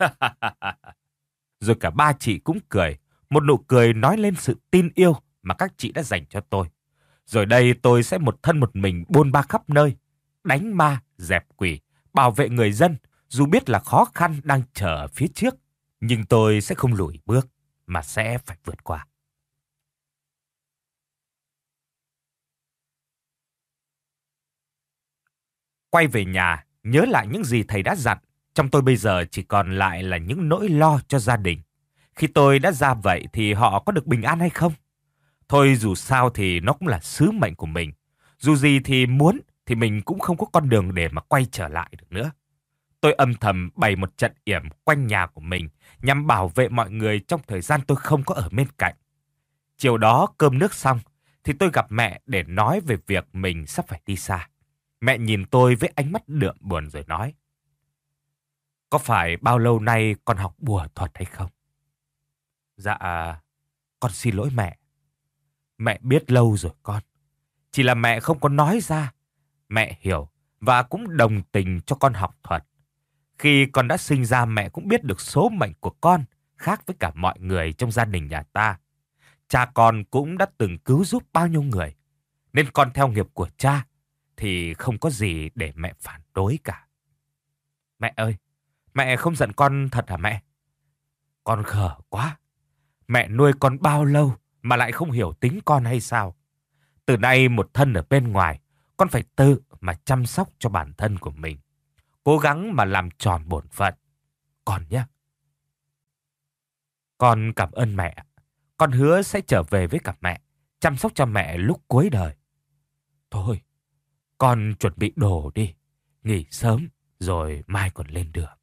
Rồi cả ba chị cũng cười, một nụ cười nói lên sự tin yêu mà các chị đã dành cho tôi. Rồi đây tôi sẽ một thân một mình bôn ba khắp nơi, đánh ma, dẹp quỷ, bảo vệ người dân. Dù biết là khó khăn đang chờ ở phía trước, nhưng tôi sẽ không lùi bước, mà sẽ phải vượt qua. Quay về nhà, nhớ lại những gì thầy đã dặn, trong tôi bây giờ chỉ còn lại là những nỗi lo cho gia đình. Khi tôi đã ra vậy thì họ có được bình an hay không? Thôi dù sao thì nó cũng là sứ mệnh của mình. Dù gì thì muốn thì mình cũng không có con đường để mà quay trở lại được nữa. Tôi âm thầm bày một trận yểm quanh nhà của mình nhằm bảo vệ mọi người trong thời gian tôi không có ở bên cạnh. Chiều đó cơm nước xong thì tôi gặp mẹ để nói về việc mình sắp phải đi xa. Mẹ nhìn tôi với ánh mắt đượm buồn rồi nói: Có phải bao lâu nay con học bùa thuật hay không? Dạ, con xin lỗi mẹ. Mẹ biết lâu rồi con. Chỉ là mẹ không có nói ra. Mẹ hiểu và cũng đồng tình cho con học thuật. Khi con đã sinh ra mẹ cũng biết được số mệnh của con khác với cả mọi người trong gia đình nhà ta. Cha con cũng đã từng cứu giúp bao nhiêu người. Nên con theo nghiệp của cha thì không có gì để mẹ phản đối cả. Mẹ ơi, mẹ không giận con thật hả mẹ? Con khờ quá. Mẹ nuôi con bao lâu mà lại không hiểu tính con hay sao? Từ nay một thân ở bên ngoài, con phải tự mà chăm sóc cho bản thân của mình. Cố gắng mà làm tròn bổn phận. Con nhé. Con cảm ơn mẹ. Con hứa sẽ trở về với cả mẹ, chăm sóc cho mẹ lúc cuối đời. Thôi, con chuẩn bị đồ đi. Nghỉ sớm rồi mai còn lên đường.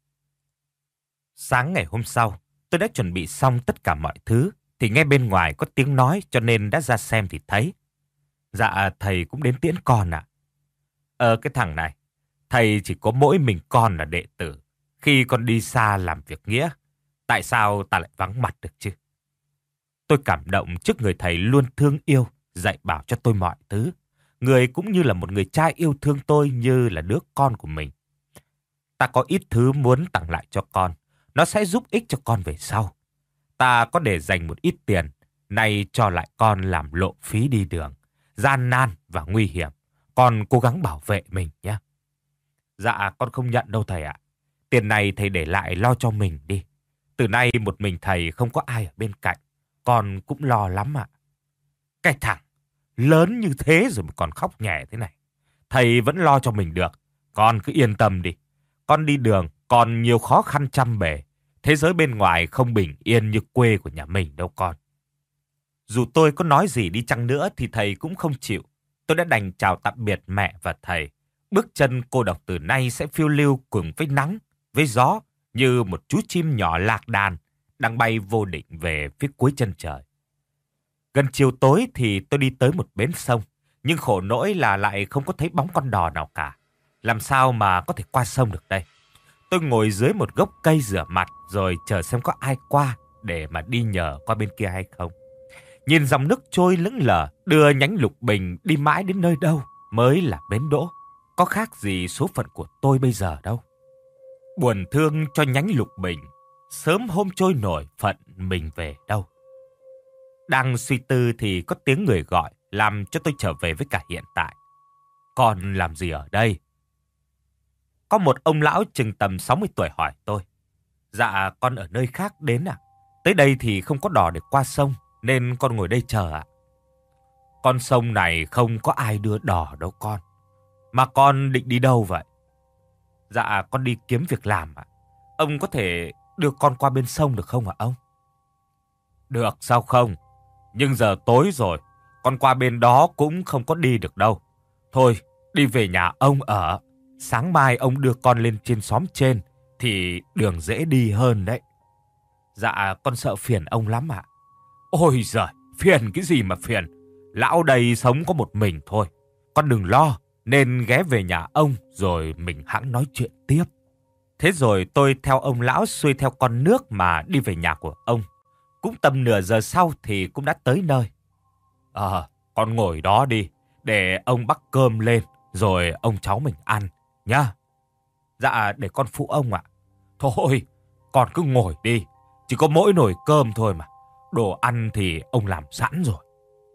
Sáng ngày hôm sau, tôi đã chuẩn bị xong tất cả mọi thứ, thì nghe bên ngoài có tiếng nói cho nên đã ra xem thì thấy. Dạ, thầy cũng đến tiễn con ạ. Ờ, cái thằng này, thầy chỉ có mỗi mình con là đệ tử. Khi con đi xa làm việc nghĩa, tại sao ta lại vắng mặt được chứ? Tôi cảm động trước người thầy luôn thương yêu, dạy bảo cho tôi mọi thứ. Người cũng như là một người cha yêu thương tôi như là đứa con của mình. Ta có ít thứ muốn tặng lại cho con. Nó sẽ giúp ích cho con về sau. Ta có để dành một ít tiền, nay cho lại con làm lộ phí đi đường. Gian nan và nguy hiểm. Con cố gắng bảo vệ mình nhé. Dạ, con không nhận đâu thầy ạ. Tiền này thầy để lại lo cho mình đi. Từ nay một mình thầy không có ai ở bên cạnh. Con cũng lo lắm ạ. Cái thằng lớn như thế rồi mà còn khóc nhè thế này. Thầy vẫn lo cho mình được. Con cứ yên tâm đi. Con đi đường còn nhiều khó khăn trăm bề. Thế giới bên ngoài không bình yên như quê của nhà mình đâu con. Dù tôi có nói gì đi chăng nữa thì thầy cũng không chịu. Tôi đã đành chào tạm biệt mẹ và thầy. Bước chân cô độc từ nay sẽ phiêu lưu cùng với nắng, với gió, như một chú chim nhỏ lạc đàn đang bay vô định về phía cuối chân trời. Gần chiều tối thì tôi đi tới một bến sông, nhưng khổ nỗi là lại không có thấy bóng con đò nào cả. Làm sao mà có thể qua sông được đây? Tôi ngồi dưới một gốc cây rửa mặt rồi chờ xem có ai qua để mà đi nhờ qua bên kia hay không. Nhìn dòng nước trôi lững lờ đưa nhánh Lục Bình đi mãi đến nơi đâu mới là bến đỗ. Có khác gì số phận của tôi bây giờ đâu. Buồn thương cho nhánh Lục Bình, sớm hôm trôi nổi phận mình về đâu. Đang suy tư thì có tiếng người gọi làm cho tôi trở về với cả hiện tại. Con làm gì ở đây? Có một ông lão chừng tầm sáu mươi tuổi hỏi tôi. Dạ, con ở nơi khác đến ạ. Tới đây thì không có đò để qua sông nên con ngồi đây chờ ạ. Con sông này không có ai đưa đò đâu con. Mà con định đi đâu vậy? Dạ, con đi kiếm việc làm ạ. Ông có thể đưa con qua bên sông được không ạ ông? Được sao không? Nhưng giờ tối rồi, con qua bên đó cũng không có đi được đâu. Thôi, đi về nhà ông ở. Sáng mai ông đưa con lên trên xóm trên thì đường dễ đi hơn đấy. Dạ, con sợ phiền ông lắm ạ. Ôi giời, phiền cái gì mà phiền. Lão đây sống có một mình thôi. Con đừng lo, nên ghé về nhà ông rồi mình hẵng nói chuyện tiếp. Thế rồi tôi theo ông lão xuôi theo con nước mà đi về nhà của ông. Cũng tầm nửa giờ sau thì cũng đã tới nơi. Ờ, con ngồi đó đi, để ông bắc cơm lên, rồi ông cháu mình ăn, nhá. Dạ, để con phụ ông ạ. Thôi, con cứ ngồi đi, chỉ có mỗi nồi cơm thôi mà. Đồ ăn thì ông làm sẵn rồi.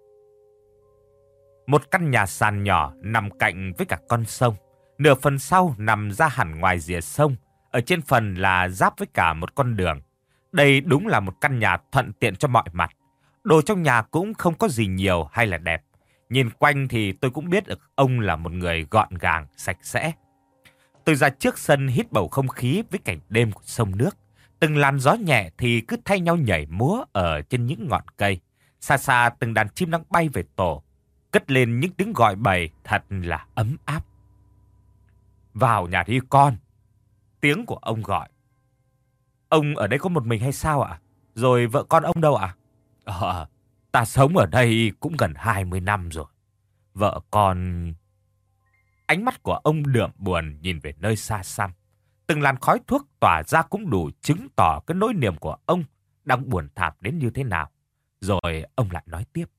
Một căn nhà sàn nhỏ nằm cạnh với cả con sông. Nửa phần sau nằm ra hẳn ngoài rìa sông. Ở trên phần là giáp với cả một con đường. Đây đúng là một căn nhà thuận tiện cho mọi mặt. Đồ trong nhà cũng không có gì nhiều hay là đẹp. Nhìn quanh thì tôi cũng biết được ông là một người gọn gàng, sạch sẽ. Tôi ra trước sân hít bầu không khí với cảnh đêm của sông nước. Từng làn gió nhẹ thì cứ thay nhau nhảy múa ở trên những ngọn cây. Xa xa từng đàn chim đang bay về tổ, cất lên những tiếng gọi bầy thật là ấm áp. Vào nhà đi con. Tiếng của ông gọi. Ông ở đây có một mình hay sao ạ? Rồi vợ con ông đâu ạ? Ờ, ta sống ở đây cũng gần hai mươi năm rồi. Vợ con... Ánh mắt của ông đượm buồn nhìn về nơi xa xăm. Từng làn khói thuốc tỏa ra cũng đủ chứng tỏ cái nỗi niềm của ông đang buồn thảm đến như thế nào. Rồi ông lại nói tiếp.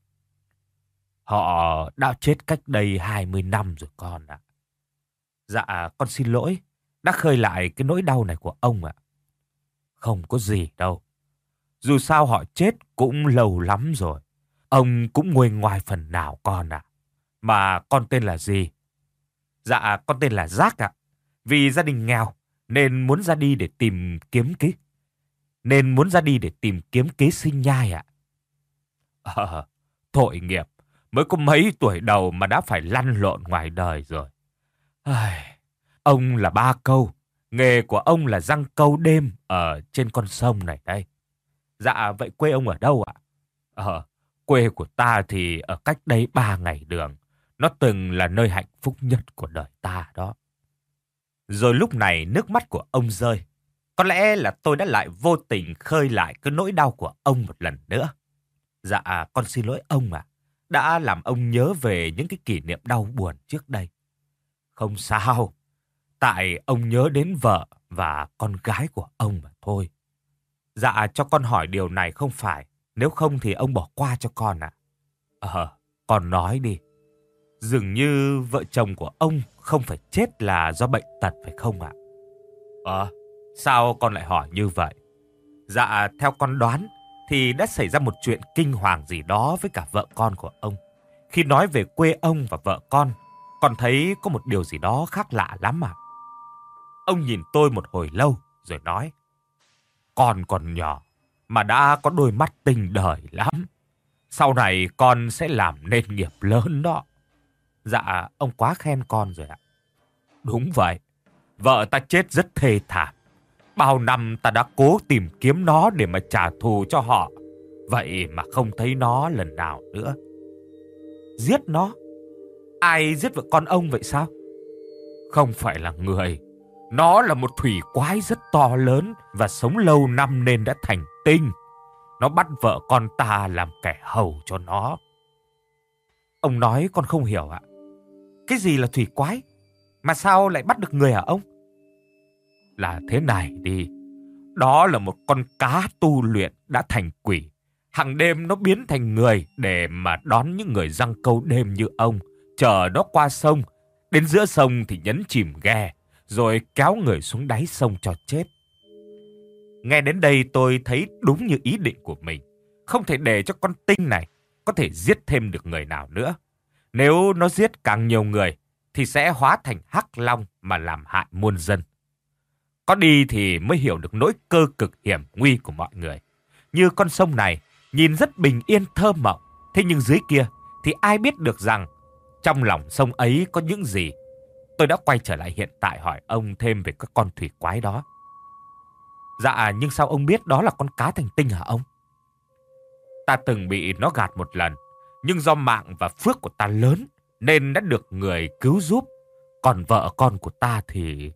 Họ đã chết cách đây hai mươi năm rồi con ạ. Dạ, con xin lỗi, đã khơi lại cái nỗi đau này của ông ạ. Không có gì đâu. Dù sao họ chết cũng lâu lắm rồi. Ông cũng nguôi ngoai phần nào con ạ. Mà con tên là gì? Dạ, con tên là Giác ạ. Vì gia đình nghèo nên muốn ra đi để tìm kiếm kế nên muốn ra đi để tìm kiếm kế sinh nhai ạ. Ờ, tội nghiệp. Mới có mấy tuổi đầu mà đã phải lăn lộn ngoài đời rồi. Ai, ông là Ba Câu. Nghề của ông là giăng câu đêm ở trên con sông này đây. Dạ, vậy quê ông ở đâu ạ? Ờ, quê của ta thì ở cách đây ba ngày đường. Nó từng là nơi hạnh phúc nhất của đời ta đó. Rồi lúc này nước mắt của ông rơi. Có lẽ là tôi đã lại vô tình khơi lại cái nỗi đau của ông một lần nữa. Dạ, con xin lỗi ông ạ. Đã làm ông nhớ về những cái kỷ niệm đau buồn trước đây. Không sao. Tại ông nhớ đến vợ và con gái của ông mà thôi. Dạ, cho con hỏi điều này không phải. Nếu không thì ông bỏ qua cho con ạ. Ờ, con nói đi. Dường như vợ chồng của ông không phải chết là do bệnh tật phải không ạ? Ờ, sao con lại hỏi như vậy? Dạ, theo con đoán thì đã xảy ra một chuyện kinh hoàng gì đó với cả vợ con của ông. Khi nói về quê ông và vợ con, con thấy có một điều gì đó khác lạ lắm à. Ông nhìn tôi một hồi lâu rồi nói. Con còn nhỏ mà đã có đôi mắt tinh đời lắm. Sau này con sẽ làm nên nghiệp lớn đó. Dạ, ông quá khen con rồi ạ. Đúng vậy. Vợ ta chết rất thê thảm. Bao năm ta đã cố tìm kiếm nó để mà trả thù cho họ. Vậy mà không thấy nó lần nào nữa. Giết nó? Ai giết vợ con ông vậy sao? Không phải là người. Nó là một thủy quái rất to lớn và sống lâu năm nên đã thành tinh. Nó bắt vợ con ta làm kẻ hầu cho nó. Ông nói con không hiểu ạ. Cái gì là thủy quái? Mà sao lại bắt được người hả ông? Là thế này đi. Đó là một con cá tu luyện đã thành quỷ. Hàng đêm nó biến thành người để mà đón những người giăng câu đêm như ông. Chờ nó qua sông. Đến giữa sông thì nhấn chìm ghe. Rồi kéo người xuống đáy sông cho chết. Nghe đến đây tôi thấy đúng như ý định của mình. Không thể để cho con tinh này có thể giết thêm được người nào nữa. Nếu nó giết càng nhiều người thì sẽ hóa thành hắc long mà làm hại muôn dân. Có đi thì mới hiểu được nỗi cơ cực hiểm nguy của mọi người. Như con sông này nhìn rất bình yên thơ mộng. Thế nhưng dưới kia thì ai biết được rằng trong lòng sông ấy có những gì. Tôi đã quay trở lại hiện tại hỏi ông thêm về các con thủy quái đó. Dạ, nhưng sao ông biết đó là con cá thành tinh hả ông? Ta từng bị nó gạt một lần. Nhưng do mạng và phước của ta lớn nên đã được người cứu giúp. Còn vợ con của ta thì...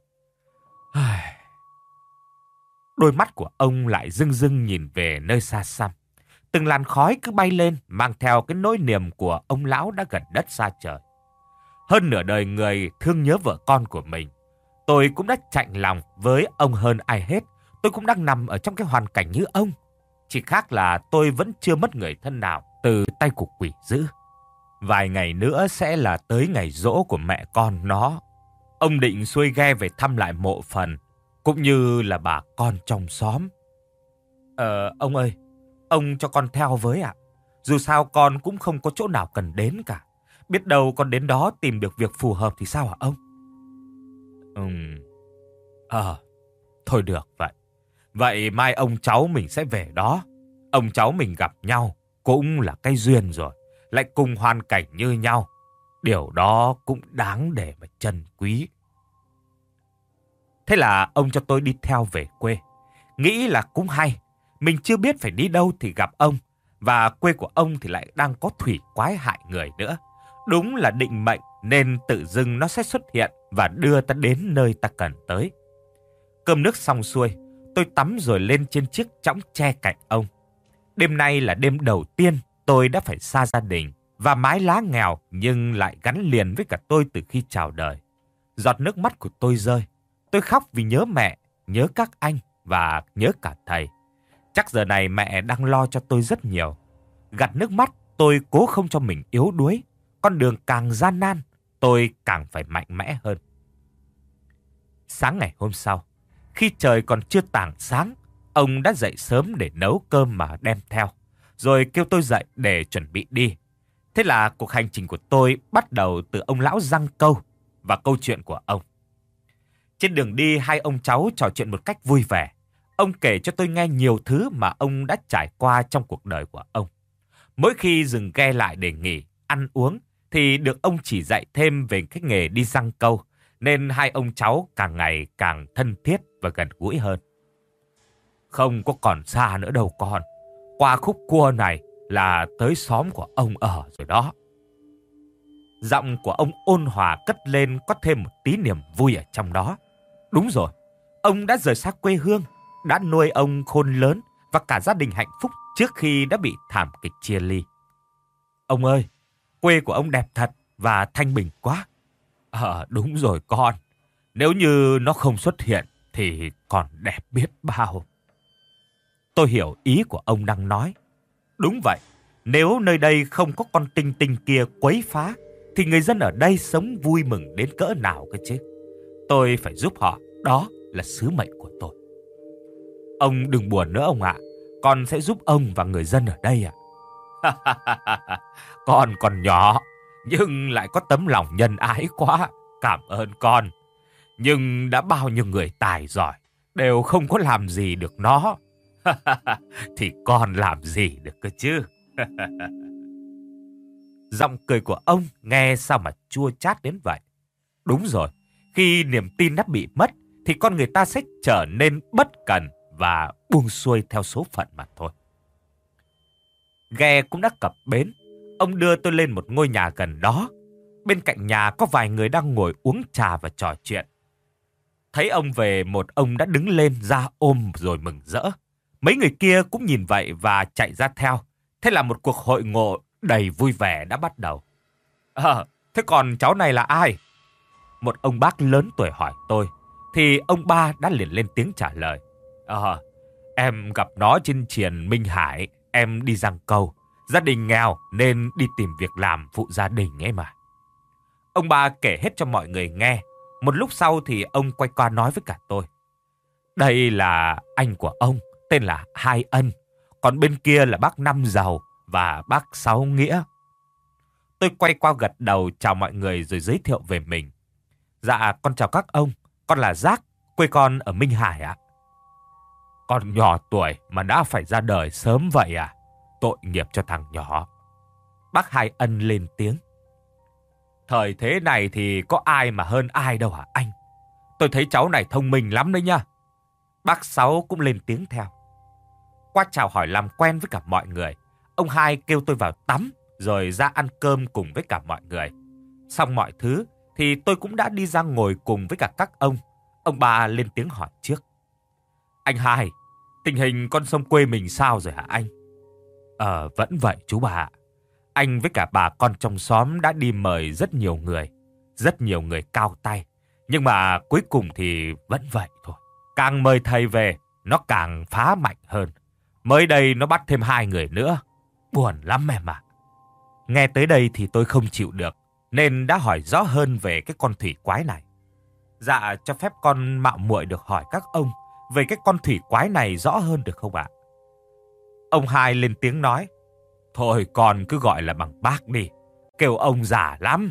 Đôi mắt của ông lại rưng rưng nhìn về nơi xa xăm. Từng làn khói cứ bay lên mang theo cái nỗi niềm của ông lão đã gần đất xa trời. Hơn nửa đời người thương nhớ vợ con của mình. Tôi cũng đã chạnh lòng với ông hơn ai hết. Tôi cũng đang nằm ở trong cái hoàn cảnh như ông. Chỉ khác là tôi vẫn chưa mất người thân nào từ tay của quỷ dữ. Vài ngày nữa sẽ là tới ngày giỗ của mẹ con nó. Ông định xuôi ghe về thăm lại mộ phần, cũng như là bà con trong xóm. Ờ, ông ơi, ông cho con theo với ạ. Dù sao con cũng không có chỗ nào cần đến cả. Biết đâu con đến đó tìm được việc phù hợp thì sao hả ông? Ừm, ờ, thôi được vậy. Vậy mai ông cháu mình sẽ về đó. Ông cháu mình gặp nhau cũng là cái duyên rồi. Lại cùng hoàn cảnh như nhau. Điều đó cũng đáng để mà trân quý. Thế là ông cho tôi đi theo về quê. Nghĩ là cũng hay. Mình chưa biết phải đi đâu thì gặp ông. Và quê của ông thì lại đang có thủy quái hại người nữa. Đúng là định mệnh nên tự dưng nó sẽ xuất hiện và đưa ta đến nơi ta cần tới. Cơm nước xong xuôi, tôi tắm rồi lên trên chiếc chõng tre cạnh ông. Đêm nay là đêm đầu tiên tôi đã phải xa gia đình và mái lá nghèo nhưng lại gắn liền với cả tôi từ khi chào đời. Giọt nước mắt của tôi rơi. Tôi khóc vì nhớ mẹ, nhớ các anh và nhớ cả thầy. Chắc giờ này mẹ đang lo cho tôi rất nhiều. Gạt nước mắt, tôi cố không cho mình yếu đuối. Con đường càng gian nan, tôi càng phải mạnh mẽ hơn. Sáng ngày hôm sau, khi trời còn chưa tảng sáng, ông đã dậy sớm để nấu cơm mà đem theo, rồi kêu tôi dậy để chuẩn bị đi. Thế là cuộc hành trình của tôi bắt đầu từ ông lão giăng câu và câu chuyện của ông. Trên đường đi, hai ông cháu trò chuyện một cách vui vẻ. Ông kể cho tôi nghe nhiều thứ mà ông đã trải qua trong cuộc đời của ông. Mỗi khi dừng ghe lại để nghỉ, ăn uống, thì được ông chỉ dạy thêm về cái nghề đi giăng câu, nên hai ông cháu càng ngày càng thân thiết và gần gũi hơn. Không có còn xa nữa đâu con. Qua khúc cua này là tới xóm của ông ở rồi đó. Giọng của ông ôn hòa cất lên có thêm một tí niềm vui ở trong đó. Đúng rồi, ông đã rời xa quê hương, đã nuôi ông khôn lớn và cả gia đình hạnh phúc trước khi đã bị thảm kịch chia ly. Ông ơi, quê của ông đẹp thật và thanh bình quá. Ờ, đúng rồi con. Nếu như nó không xuất hiện thì còn đẹp biết bao. Tôi hiểu ý của ông đang nói. Đúng vậy, nếu nơi đây không có con tinh tinh kia quấy phá, thì người dân ở đây sống vui mừng đến cỡ nào cơ chứ. Tôi phải giúp họ, đó là sứ mệnh của tôi. Ông đừng buồn nữa ông ạ, con sẽ giúp ông và người dân ở đây ạ. Con còn nhỏ, nhưng lại có tấm lòng nhân ái quá. Cảm ơn con. Nhưng đã bao nhiêu người tài giỏi đều không có làm gì được nó. Thì con làm gì được cơ chứ. Giọng cười của ông nghe sao mà chua chát đến vậy. Đúng rồi, khi niềm tin đã bị mất thì con người ta sẽ trở nên bất cần và buông xuôi theo số phận mà thôi. Ghe cũng đã cập bến. Ông đưa tôi lên một ngôi nhà gần đó. Bên cạnh nhà có vài người đang ngồi uống trà và trò chuyện. Thấy ông về, một ông đã đứng lên ra ôm rồi mừng rỡ. Mấy người kia cũng nhìn vậy và chạy ra theo. Thế là một cuộc hội ngộ đầy vui vẻ đã bắt đầu. Ờ, thế còn cháu này là ai? Một ông bác lớn tuổi hỏi tôi. Thì ông ba đã liền lên tiếng trả lời. Ờ, em gặp nó trên triền Minh Hải. Em đi giăng câu. Gia đình nghèo nên đi tìm việc làm phụ gia đình ấy mà. Ông ba kể hết cho mọi người nghe. Một lúc sau thì ông quay qua nói với cả tôi. Đây là anh của ông, tên là Hai Ân. Còn bên kia là bác Năm Giàu và bác Sáu Nghĩa. Tôi quay qua gật đầu chào mọi người rồi giới thiệu về mình. Dạ, con chào các ông. Con là Giác, quê con ở Minh Hải ạ. Con nhỏ tuổi mà đã phải ra đời sớm vậy à? Tội nghiệp cho thằng nhỏ. Bác Hai Ân lên tiếng. Thời thế này thì có ai mà hơn ai đâu hả anh? Tôi thấy cháu này thông minh lắm đấy nha. Bác Sáu cũng lên tiếng theo. Qua chào hỏi làm quen với cả mọi người, ông Hai kêu tôi vào tắm rồi ra ăn cơm cùng với cả mọi người. Xong mọi thứ thì tôi cũng đã đi ra ngồi cùng với cả các ông. Ông ba lên tiếng hỏi trước. Anh Hai, tình hình con sông quê mình sao rồi hả anh? Ờ, vẫn vậy chú bà. Anh với cả bà con trong xóm đã đi mời rất nhiều người. Rất nhiều người cao tay. Nhưng mà cuối cùng thì vẫn vậy thôi. Càng mời thầy về, nó càng phá mạnh hơn. Mới đây nó bắt thêm hai người nữa. Buồn lắm em ạ. Nghe tới đây thì tôi không chịu được, nên đã hỏi rõ hơn về cái con thủy quái này. Dạ, cho phép con mạo muội được hỏi các ông về cái con thủy quái này rõ hơn được không ạ? Ông hai lên tiếng nói. Thôi con cứ gọi là bằng bác đi, kêu ông già lắm.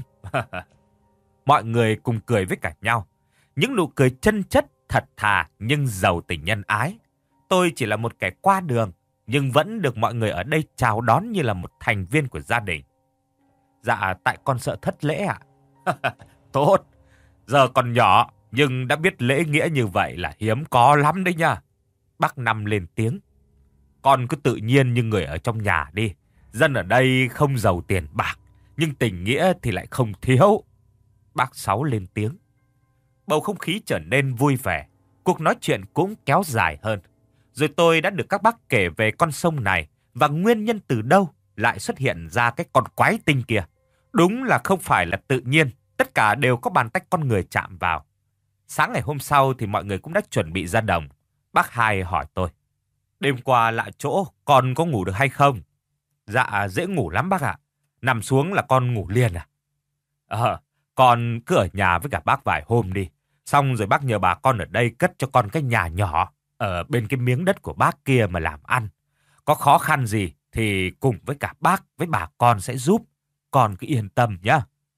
Mọi người cùng cười với cả nhau. Những nụ cười chân chất, thật thà nhưng giàu tình nhân ái. Tôi chỉ là một kẻ qua đường, nhưng vẫn được mọi người ở đây chào đón như là một thành viên của gia đình. Dạ, tại con sợ thất lễ ạ. Tốt, giờ còn nhỏ nhưng đã biết lễ nghĩa như vậy là hiếm có lắm đấy nha. Bác Năm lên tiếng. Con cứ tự nhiên như người ở trong nhà đi. Dân ở đây không giàu tiền bạc, nhưng tình nghĩa thì lại không thiếu. Bác Sáu lên tiếng. Bầu không khí trở nên vui vẻ. Cuộc nói chuyện cũng kéo dài hơn. Rồi tôi đã được các bác kể về con sông này và nguyên nhân từ đâu lại xuất hiện ra cái con quái tinh kia. Đúng là không phải là tự nhiên, tất cả đều có bàn tay con người chạm vào. Sáng ngày hôm sau thì mọi người cũng đã chuẩn bị ra đồng. Bác Hai hỏi tôi. Đêm qua lạ chỗ, con có ngủ được hay không? Dạ, dễ ngủ lắm bác ạ. Nằm xuống là con ngủ liền à? Ờ, con cứ ở nhà với cả bác vài hôm đi. Xong rồi bác nhờ bà con ở đây cất cho con cái nhà nhỏ ở bên cái miếng đất của bác kia mà làm ăn. Có khó khăn gì thì cùng với cả bác với bà con sẽ giúp. Con cứ yên tâm nhá.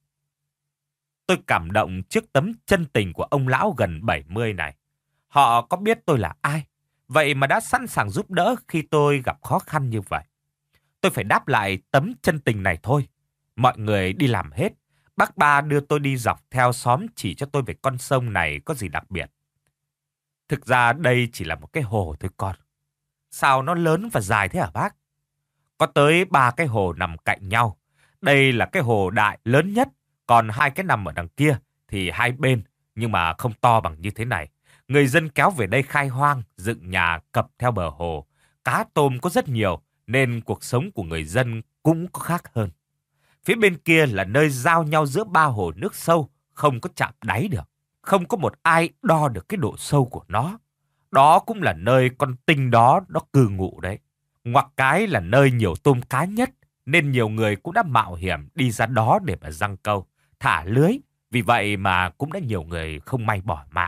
Tôi cảm động trước tấm chân tình của ông lão gần bảy mươi này. Họ có biết tôi là ai, vậy mà đã sẵn sàng giúp đỡ khi tôi gặp khó khăn như vậy. Tôi phải đáp lại tấm chân tình này thôi. Mọi người đi làm hết. Bác Ba đưa tôi đi dọc theo xóm chỉ cho tôi về con sông này có gì đặc biệt. Thực ra đây chỉ là một cái hồ thôi con. Sao nó lớn và dài thế hả bác? Có tới ba cái hồ nằm cạnh nhau. Đây là cái hồ đại lớn nhất, còn hai cái nằm ở đằng kia thì hai bên, nhưng mà không to bằng như thế này. Người dân kéo về đây khai hoang, dựng nhà cập theo bờ hồ. Cá tôm có rất nhiều, nên cuộc sống của người dân cũng có khác hơn. Phía bên kia là nơi giao nhau giữa ba hồ nước sâu, không có chạm đáy được. Không có một ai đo được cái độ sâu của nó. Đó cũng là nơi con tinh đó nó cư ngụ đấy. Ngoặc cái là nơi nhiều tôm cá nhất, nên nhiều người cũng đã mạo hiểm đi ra đó để mà giăng câu, thả lưới. Vì vậy mà cũng đã nhiều người không may bỏ mạng.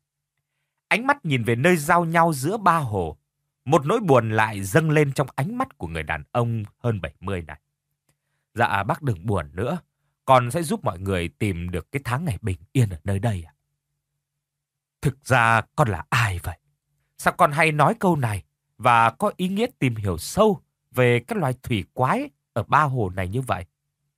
Ánh mắt nhìn về nơi giao nhau giữa ba hồ. Một nỗi buồn lại dâng lên trong ánh mắt của người đàn ông hơn bảy mươi này. Dạ bác đừng buồn nữa. Con sẽ giúp mọi người tìm được cái tháng ngày bình yên ở nơi đây ạ. Thực ra con là ai vậy? Sao con hay nói câu này và có ý nghĩa tìm hiểu sâu về các loài thủy quái ở ba hồ này như vậy?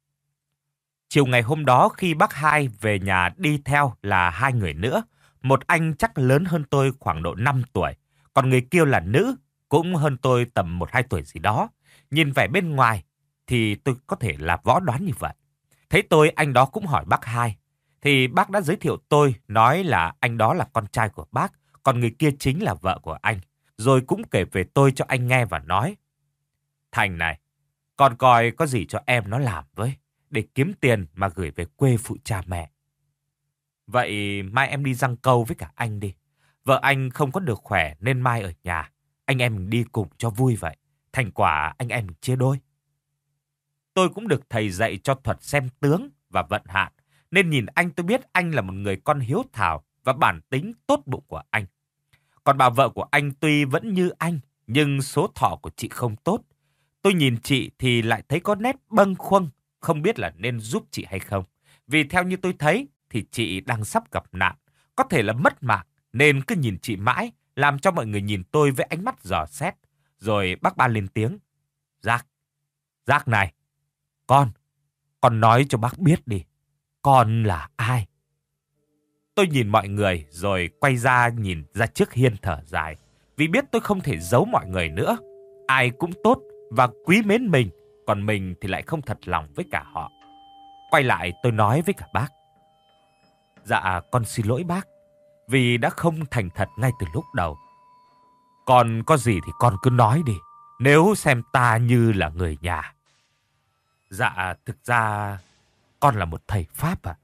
Chiều ngày hôm đó khi bác Hai về nhà đi theo là hai người nữa. Một anh chắc lớn hơn tôi khoảng độ năm tuổi. Còn người kia là nữ, cũng hơn tôi tầm một hai tuổi gì đó. Nhìn vẻ bên ngoài thì tôi có thể là võ đoán như vậy. Thấy tôi, anh đó cũng hỏi bác Hai. Thì bác đã giới thiệu tôi, nói là anh đó là con trai của bác, còn người kia chính là vợ của anh. Rồi cũng kể về tôi cho anh nghe và nói. Thành này, con coi có gì cho em nó làm với, để kiếm tiền mà gửi về quê phụ cha mẹ. Vậy mai em đi giăng câu với cả anh đi. Vợ anh không có được khỏe nên mai ở nhà. Anh em mình đi cùng cho vui vậy. Thành quả anh em mình chia đôi. Tôi cũng được thầy dạy cho thuật xem tướng và vận hạn. Nên nhìn anh tôi biết anh là một người con hiếu thảo và bản tính tốt bụng của anh. Còn bà vợ của anh tuy vẫn như anh, nhưng số thọ của chị không tốt. Tôi nhìn chị thì lại thấy có nét bâng khuâng, không biết là nên giúp chị hay không. Vì theo như tôi thấy thì chị đang sắp gặp nạn, có thể là mất mạng, nên cứ nhìn chị mãi, làm cho mọi người nhìn tôi với ánh mắt dò xét. Rồi bác Ba lên tiếng. Giác, Giác này, con, con nói cho bác biết đi, con là ai? Tôi nhìn mọi người rồi quay ra nhìn ra trước hiên thở dài. Vì biết tôi không thể giấu mọi người nữa. Ai cũng tốt và quý mến mình, còn mình thì lại không thật lòng với cả họ. Quay lại tôi nói với cả bác. Dạ con xin lỗi bác, vì đã không thành thật ngay từ lúc đầu. Con có gì thì con cứ nói đi, nếu xem ta như là người nhà. Dạ thực ra con là một thầy Pháp ạ.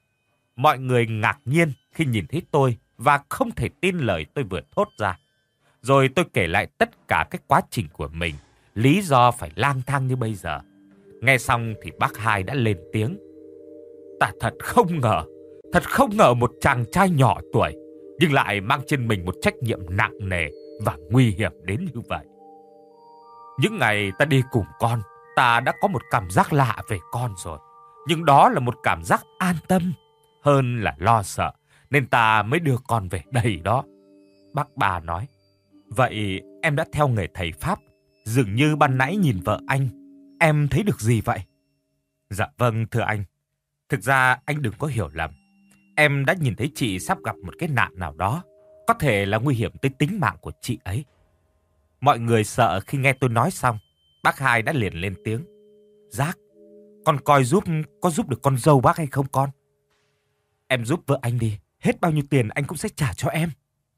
Mọi người ngạc nhiên khi nhìn thấy tôi và không thể tin lời tôi vừa thốt ra. Rồi tôi kể lại tất cả cái quá trình của mình, lý do phải lang thang như bây giờ. Nghe xong thì bác hai đã lên tiếng. Ta thật không ngờ, thật không ngờ một chàng trai nhỏ tuổi nhưng lại mang trên mình một trách nhiệm nặng nề và nguy hiểm đến như vậy. Những ngày ta đi cùng con, ta đã có một cảm giác lạ về con rồi. Nhưng đó là một cảm giác an tâm hơn là lo sợ, nên ta mới đưa con về đây đó. Bác ba nói. Vậy em đã theo nghề thầy Pháp. Dường như ban nãy nhìn vợ anh, em thấy được gì vậy? Dạ vâng, thưa anh. Thực ra anh đừng có hiểu lầm. Em đã nhìn thấy chị sắp gặp một cái nạn nào đó, có thể là nguy hiểm tới tính mạng của chị ấy. Mọi người sợ khi nghe tôi nói xong. Bác hai đã liền lên tiếng. Giác, con coi giúp có giúp được con dâu bác hay không con? Em giúp vợ anh đi, hết bao nhiêu tiền anh cũng sẽ trả cho em.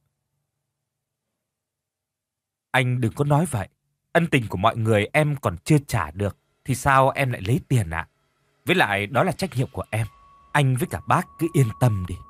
Anh đừng có nói vậy. Ân tình của mọi người em còn chưa trả được, thì sao em lại lấy tiền ạ? Với lại đó là trách nhiệm của em. Anh với cả bác cứ yên tâm đi.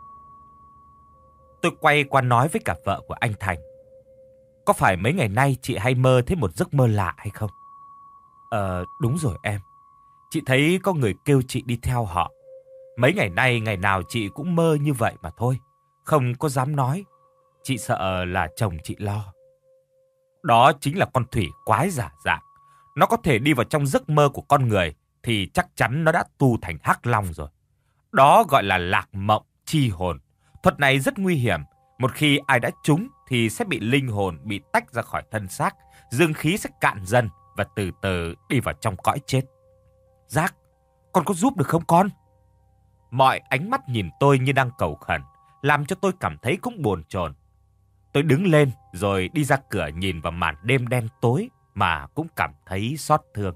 Tôi quay qua nói với cả vợ của anh Thành. Có phải mấy ngày nay chị hay mơ thấy một giấc mơ lạ hay không? Ờ, đúng rồi em. Chị thấy có người kêu chị đi theo họ. Mấy ngày nay ngày nào chị cũng mơ như vậy mà thôi. Không có dám nói. Chị sợ là chồng chị lo. Đó chính là con thủy quái giả dạng. Nó có thể đi vào trong giấc mơ của con người thì chắc chắn nó đã tu thành hắc long rồi. Đó gọi là lạc mộng chi hồn. Thuật này rất nguy hiểm. Một khi ai đã trúng thì sẽ bị linh hồn bị tách ra khỏi thân xác, dương khí sẽ cạn dần và từ từ đi vào trong cõi chết. Giác, con có giúp được không con? Mọi ánh mắt nhìn tôi như đang cầu khẩn, làm cho tôi cảm thấy cũng bồn chồn. Tôi đứng lên rồi đi ra cửa nhìn vào màn đêm đen tối mà cũng cảm thấy xót thương.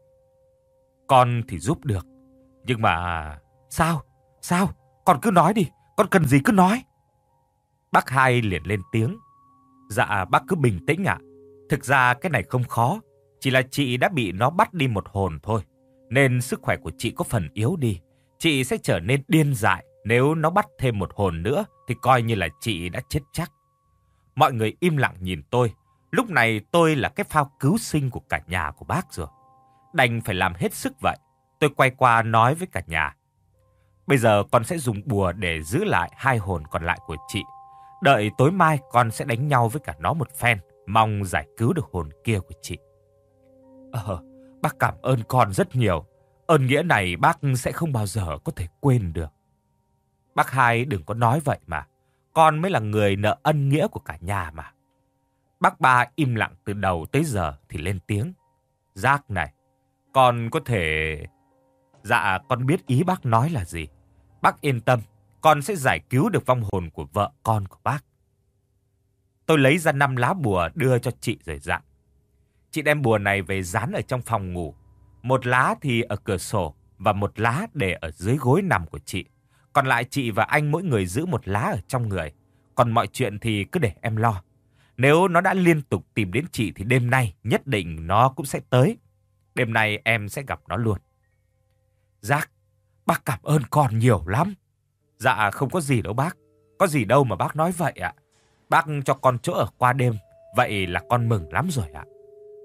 Con thì giúp được, nhưng mà... Sao? Sao? Con cứ nói đi, con cần gì cứ nói. Bác hai liền lên tiếng. Dạ bác cứ bình tĩnh ạ. Thực ra cái này không khó, chỉ là chị đã bị nó bắt đi một hồn thôi. Nên sức khỏe của chị có phần yếu đi. Chị sẽ trở nên điên dại. Nếu nó bắt thêm một hồn nữa thì coi như là chị đã chết chắc. Mọi người im lặng nhìn tôi. Lúc này tôi là cái phao cứu sinh của cả nhà của bác rồi. Đành phải làm hết sức vậy. Tôi quay qua nói với cả nhà. Bây giờ con sẽ dùng bùa để giữ lại hai hồn còn lại của chị. Đợi tối mai con sẽ đánh nhau với cả nó một phen, mong giải cứu được hồn kia của chị. Ờ, bác cảm ơn con rất nhiều. Ơn nghĩa này bác sẽ không bao giờ có thể quên được. Bác hai đừng có nói vậy mà. Con mới là người nợ ân nghĩa của cả nhà mà. Bác ba im lặng từ đầu tới giờ thì lên tiếng. Giác này, con có thể... Dạ, con biết ý bác nói là gì. Bác yên tâm, con sẽ giải cứu được vong hồn của vợ con của bác. Tôi lấy ra năm lá bùa đưa cho chị rồi dặn. Chị đem bùa này về dán ở trong phòng ngủ. Một lá thì ở cửa sổ và một lá để ở dưới gối nằm của chị. Còn lại chị và anh mỗi người giữ một lá ở trong người. Còn mọi chuyện thì cứ để em lo. Nếu nó đã liên tục tìm đến chị thì đêm nay nhất định nó cũng sẽ tới. Đêm nay em sẽ gặp nó luôn. Giác, bác cảm ơn con nhiều lắm. Dạ không có gì đâu bác. Có gì đâu mà bác nói vậy ạ. Bác cho con chỗ ở qua đêm. Vậy là con mừng lắm rồi ạ.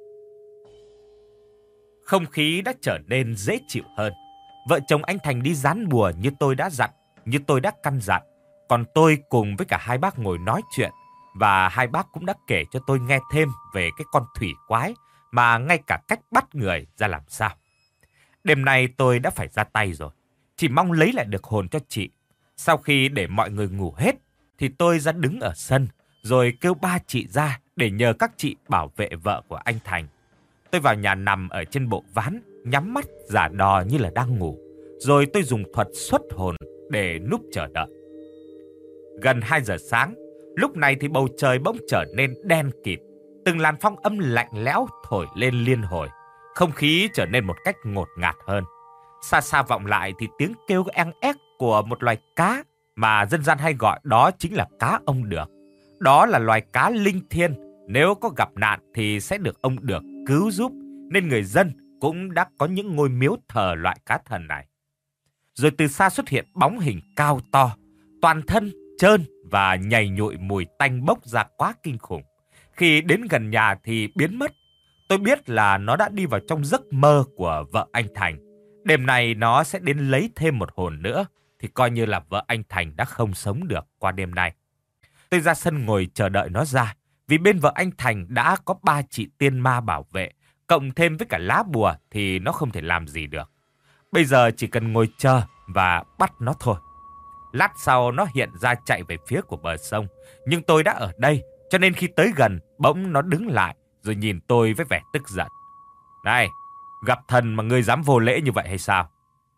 Không khí đã trở nên dễ chịu hơn. Vợ chồng anh Thành đi dán bùa như tôi đã dặn, như tôi đã căn dặn. Còn tôi cùng với cả hai bác ngồi nói chuyện. Và hai bác cũng đã kể cho tôi nghe thêm về cái con thủy quái mà ngay cả cách bắt người ra làm sao. Đêm nay tôi đã phải ra tay rồi. Chỉ mong lấy lại được hồn cho chị. Sau khi để mọi người ngủ hết thì tôi ra đứng ở sân rồi kêu ba chị ra để nhờ các chị bảo vệ vợ của anh Thành. Tôi vào nhà nằm ở trên bộ ván, nhắm mắt giả đò như là đang ngủ. Rồi tôi dùng thuật xuất hồn để núp chờ đợi. Gần hai giờ sáng, lúc này thì bầu trời bỗng trở nên đen kịt. Từng làn phong âm lạnh lẽo thổi lên liên hồi. Không khí trở nên một cách ngột ngạt hơn. Xa xa vọng lại thì tiếng kêu eng ép của một loài cá mà dân gian hay gọi đó chính là cá ông được. Đó là loài cá linh thiêng. Nếu có gặp nạn thì sẽ được ông được cứu giúp. Nên người dân cũng đã có những ngôi miếu thờ loại cá thần này. Rồi từ xa xuất hiện bóng hình cao to, toàn thân trơn và nhầy nhụi mùi tanh bốc ra quá kinh khủng. Khi đến gần nhà thì biến mất. Tôi biết là nó đã đi vào trong giấc mơ của vợ anh Thành. Đêm này nó sẽ đến lấy thêm một hồn nữa, thì coi như là vợ anh Thành đã không sống được qua đêm nay. Tôi ra sân ngồi chờ đợi nó ra, vì bên vợ anh Thành đã có ba chị tiên ma bảo vệ, cộng thêm với cả lá bùa thì nó không thể làm gì được. Bây giờ chỉ cần ngồi chờ và bắt nó thôi. Lát sau nó hiện ra chạy về phía của bờ sông, nhưng tôi đã ở đây, cho nên khi tới gần, bỗng nó đứng lại, rồi nhìn tôi với vẻ tức giận. Này, gặp thần mà ngươi dám vô lễ như vậy hay sao?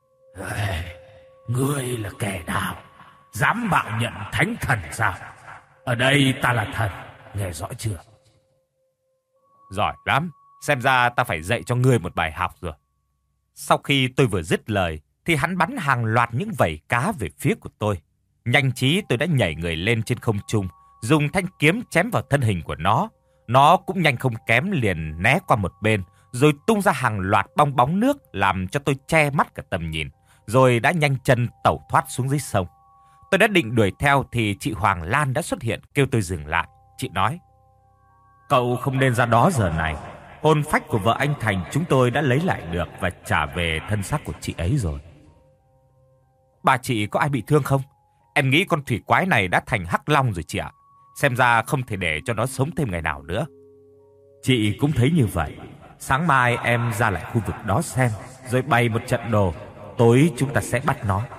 Ngươi là kẻ nào? Dám mạo nhận thánh thần sao? Ở đây ta là thần, nghe rõ chưa? Giỏi lắm, xem ra ta phải dạy cho ngươi một bài học rồi. Sau khi tôi vừa dứt lời, thì hắn bắn hàng loạt những vẩy cá về phía của tôi. Nhanh trí tôi đã nhảy người lên trên không trung, dùng thanh kiếm chém vào thân hình của nó. Nó cũng nhanh không kém liền né qua một bên, rồi tung ra hàng loạt bong bóng nước làm cho tôi che mắt cả tầm nhìn, rồi đã nhanh chân tẩu thoát xuống dưới sông. Tôi đã định đuổi theo thì chị Hoàng Lan đã xuất hiện kêu tôi dừng lại. Chị nói: Cậu không nên ra đó giờ này. Hồn phách của vợ anh Thành chúng tôi đã lấy lại được và trả về thân xác của chị ấy rồi. Bà chị có ai bị thương không? Em nghĩ con thủy quái này đã thành hắc long rồi chị ạ. Xem ra không thể để cho nó sống thêm ngày nào nữa. Chị cũng thấy như vậy. Sáng mai em ra lại khu vực đó xem, rồi bày một trận đồ. Tối chúng ta sẽ bắt nó.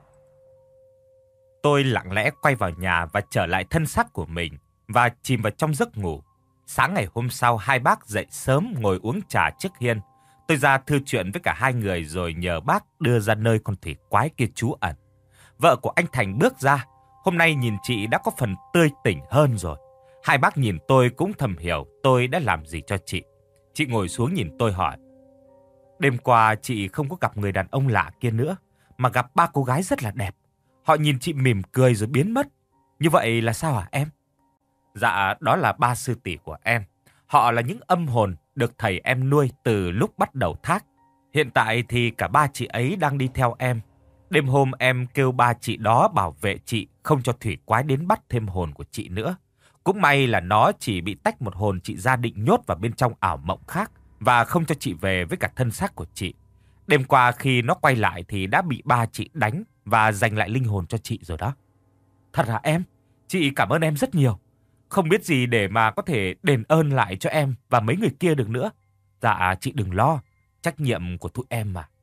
Tôi lặng lẽ quay vào nhà và trở lại thân xác của mình và chìm vào trong giấc ngủ. Sáng ngày hôm sau, hai bác dậy sớm ngồi uống trà trước hiên. Tôi ra thưa chuyện với cả hai người rồi nhờ bác đưa ra nơi con thủy quái kia trú ẩn. Vợ của anh Thành bước ra. Hôm nay nhìn chị đã có phần tươi tỉnh hơn rồi. Hai bác nhìn tôi cũng thầm hiểu tôi đã làm gì cho chị. Chị ngồi xuống nhìn tôi hỏi: Đêm qua chị không có gặp người đàn ông lạ kia nữa, mà gặp ba cô gái rất là đẹp. Họ nhìn chị mỉm cười rồi biến mất. Như vậy là sao hả em? Dạ, đó là ba sư tỷ của em. Họ là những âm hồn được thầy em nuôi từ lúc bắt đầu thác. Hiện tại thì cả ba chị ấy đang đi theo em. Đêm hôm em kêu ba chị đó bảo vệ chị, không cho thủy quái đến bắt thêm hồn của chị nữa. Cũng may là nó chỉ bị tách một hồn chị ra định nhốt vào bên trong ảo mộng khác và không cho chị về với cả thân xác của chị. Đêm qua khi nó quay lại thì đã bị ba chị đánh và giành lại linh hồn cho chị rồi đó. Thật hả em? Chị cảm ơn em rất nhiều. Không biết gì để mà có thể đền ơn lại cho em và mấy người kia được nữa. Dạ chị đừng lo, trách nhiệm của tụi em mà.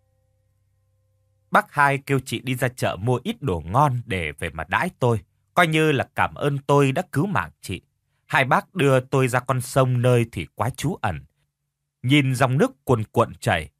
Bác hai kêu chị đi ra chợ mua ít đồ ngon để về mà đãi tôi, coi như là cảm ơn tôi đã cứu mạng chị. Hai bác đưa tôi ra con sông nơi thủy quái trú ẩn. Nhìn dòng nước cuồn cuộn chảy,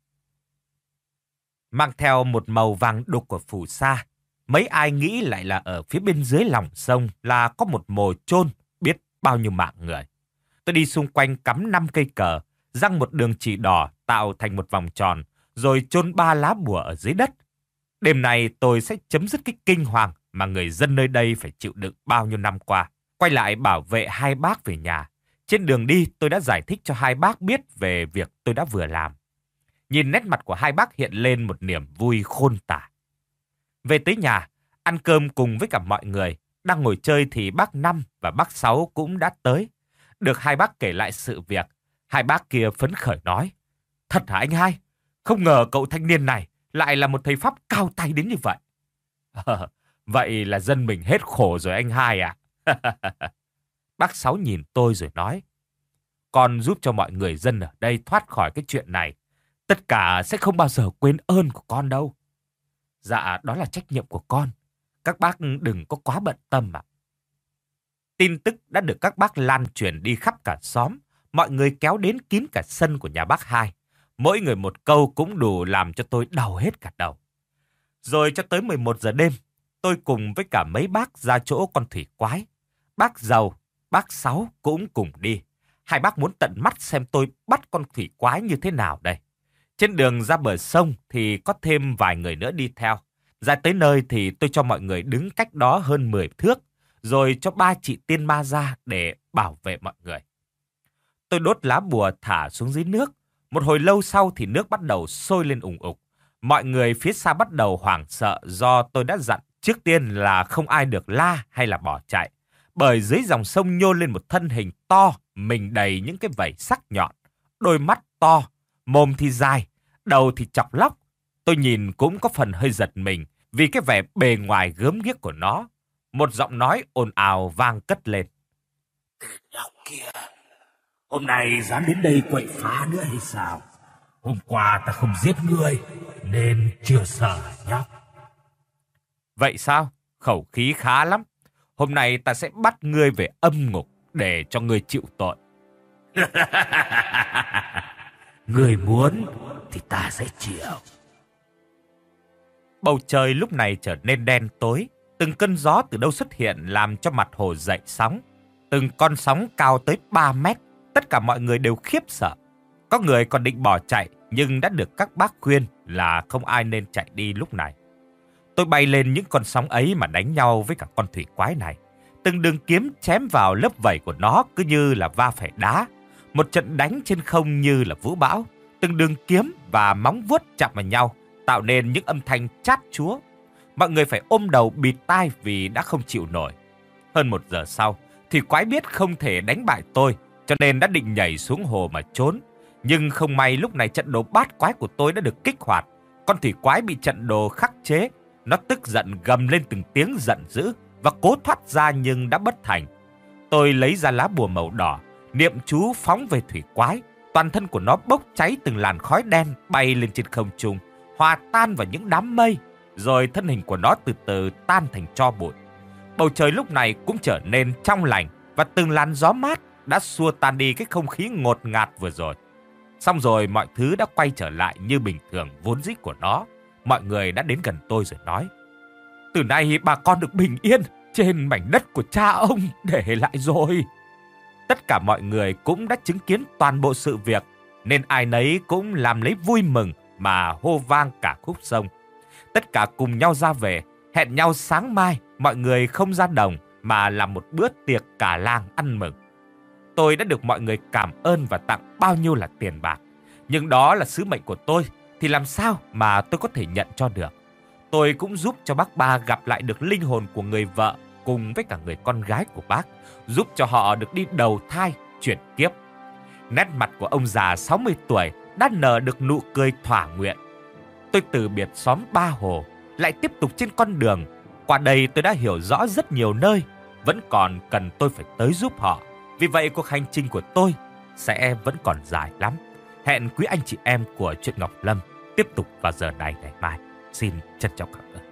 mang theo một màu vàng đục của phù sa. Mấy ai nghĩ lại là ở phía bên dưới lòng sông là có một mồ chôn biết bao nhiêu mạng người. Tôi đi xung quanh cắm năm cây cờ, răng một đường chỉ đỏ tạo thành một vòng tròn, rồi chôn ba lá bùa ở dưới đất. Đêm này tôi sẽ chấm dứt cái kinh hoàng mà người dân nơi đây phải chịu đựng bao nhiêu năm qua. Quay lại bảo vệ hai bác về nhà. Trên đường đi tôi đã giải thích cho hai bác biết về việc tôi đã vừa làm. Nhìn nét mặt của hai bác hiện lên một niềm vui khôn tả. Về tới nhà, ăn cơm cùng với cả mọi người. Đang ngồi chơi thì bác Năm và bác Sáu cũng đã tới. Được hai bác kể lại sự việc, hai bác kia phấn khởi nói: Thật hả anh hai? Không ngờ cậu thanh niên này lại là một thầy pháp cao tay đến như vậy. À, vậy là dân mình hết khổ rồi anh hai à? Bác Sáu nhìn tôi rồi nói: Con giúp cho mọi người dân ở đây thoát khỏi cái chuyện này. Tất cả sẽ không bao giờ quên ơn của con đâu. Dạ, đó là trách nhiệm của con. Các bác đừng có quá bận tâm ạ. Tin tức đã được các bác lan truyền đi khắp cả xóm. Mọi người kéo đến kín cả sân của nhà bác hai. Mỗi người một câu cũng đủ làm cho tôi đau hết cả đầu. Rồi cho tới mười một giờ đêm, tôi cùng với cả mấy bác ra chỗ con thủy quái. Bác Giàu, bác Sáu cũng cùng đi. Hai bác muốn tận mắt xem tôi bắt con thủy quái như thế nào đây. Trên đường ra bờ sông thì có thêm vài người nữa đi theo. Ra tới nơi thì tôi cho mọi người đứng cách đó hơn mười thước, rồi cho ba chị tiên ma ra để bảo vệ mọi người. Tôi đốt lá bùa thả xuống dưới nước. Một hồi lâu sau thì nước bắt đầu sôi lên ùng ục. Mọi người phía xa bắt đầu hoảng sợ do tôi đã dặn trước tiên là không ai được la hay là bỏ chạy. Bởi dưới dòng sông nhô lên một thân hình to mình đầy những cái vảy sắc nhọn, đôi mắt to, mồm thì dài, đầu thì chọc lóc. Tôi nhìn cũng có phần hơi giật mình vì cái vẻ bề ngoài gớm ghiếc của nó. Một giọng nói ồn ào vang cất lên. Nhóc kia, hôm nay dám đến đây quậy phá nữa hay sao? Hôm qua ta không giết ngươi nên chưa sợ nhóc. Vậy sao? Khẩu khí khá lắm. Hôm nay ta sẽ bắt ngươi về âm ngục để cho ngươi chịu tội. Ngươi muốn thì ta sẽ chịu. Bầu trời lúc này trở nên đen tối. Từng cơn gió từ đâu xuất hiện làm cho mặt hồ dậy sóng. Từng con sóng cao tới ba mét. Tất cả mọi người đều khiếp sợ. Có người còn định bỏ chạy nhưng đã được các bác khuyên là không ai nên chạy đi lúc này. Tôi bay lên những con sóng ấy mà đánh nhau với cả con thủy quái này. Từng đường kiếm chém vào lớp vảy của nó cứ như là va phải đá. Một trận đánh trên không như là vũ bão. Từng đường kiếm và móng vuốt chạm vào nhau tạo nên những âm thanh chát chúa. Mọi người phải ôm đầu bịt tai vì đã không chịu nổi. Hơn một giờ sau, thủy quái biết không thể đánh bại tôi, cho nên đã định nhảy xuống hồ mà trốn. Nhưng không may lúc này trận đồ bát quái của tôi đã được kích hoạt. Con thủy quái bị trận đồ khắc chế. Nó tức giận gầm lên từng tiếng giận dữ và cố thoát ra nhưng đã bất thành. Tôi lấy ra lá bùa màu đỏ, niệm chú phóng về thủy quái. Toàn thân của nó bốc cháy từng làn khói đen bay lên trên không trung, hòa tan vào những đám mây, rồi thân hình của nó từ từ tan thành tro bụi. Bầu trời lúc này cũng trở nên trong lành và từng làn gió mát đã xua tan đi cái không khí ngột ngạt vừa rồi. Xong rồi mọi thứ đã quay trở lại như bình thường vốn dĩ của nó. Mọi người đã đến gần tôi rồi nói: từ nay bà con được bình yên trên mảnh đất của cha ông để lại rồi. Tất cả mọi người cũng đã chứng kiến toàn bộ sự việc, nên ai nấy cũng làm lấy vui mừng mà hô vang cả khúc sông. Tất cả cùng nhau ra về, hẹn nhau sáng mai mọi người không ra đồng mà làm một bữa tiệc cả làng ăn mừng. Tôi đã được mọi người cảm ơn và tặng bao nhiêu là tiền bạc. Nhưng đó là sứ mệnh của tôi, thì làm sao mà tôi có thể nhận cho được. Tôi cũng giúp cho bác Ba gặp lại được linh hồn của người vợ cùng với cả người con gái của bác, giúp cho họ được đi đầu thai, chuyển kiếp. Nét mặt của ông già sáu mươi tuổi đã nở được nụ cười thỏa nguyện. Tôi từ biệt xóm Ba Hồ, lại tiếp tục trên con đường. Qua đây tôi đã hiểu rõ rất nhiều nơi, vẫn còn cần tôi phải tới giúp họ. Vì vậy cuộc hành trình của tôi sẽ vẫn còn dài lắm. Hẹn quý anh chị em của Truyện Ngọc Lâm tiếp tục vào giờ này ngày mai. Xin trân trọng cảm ơn.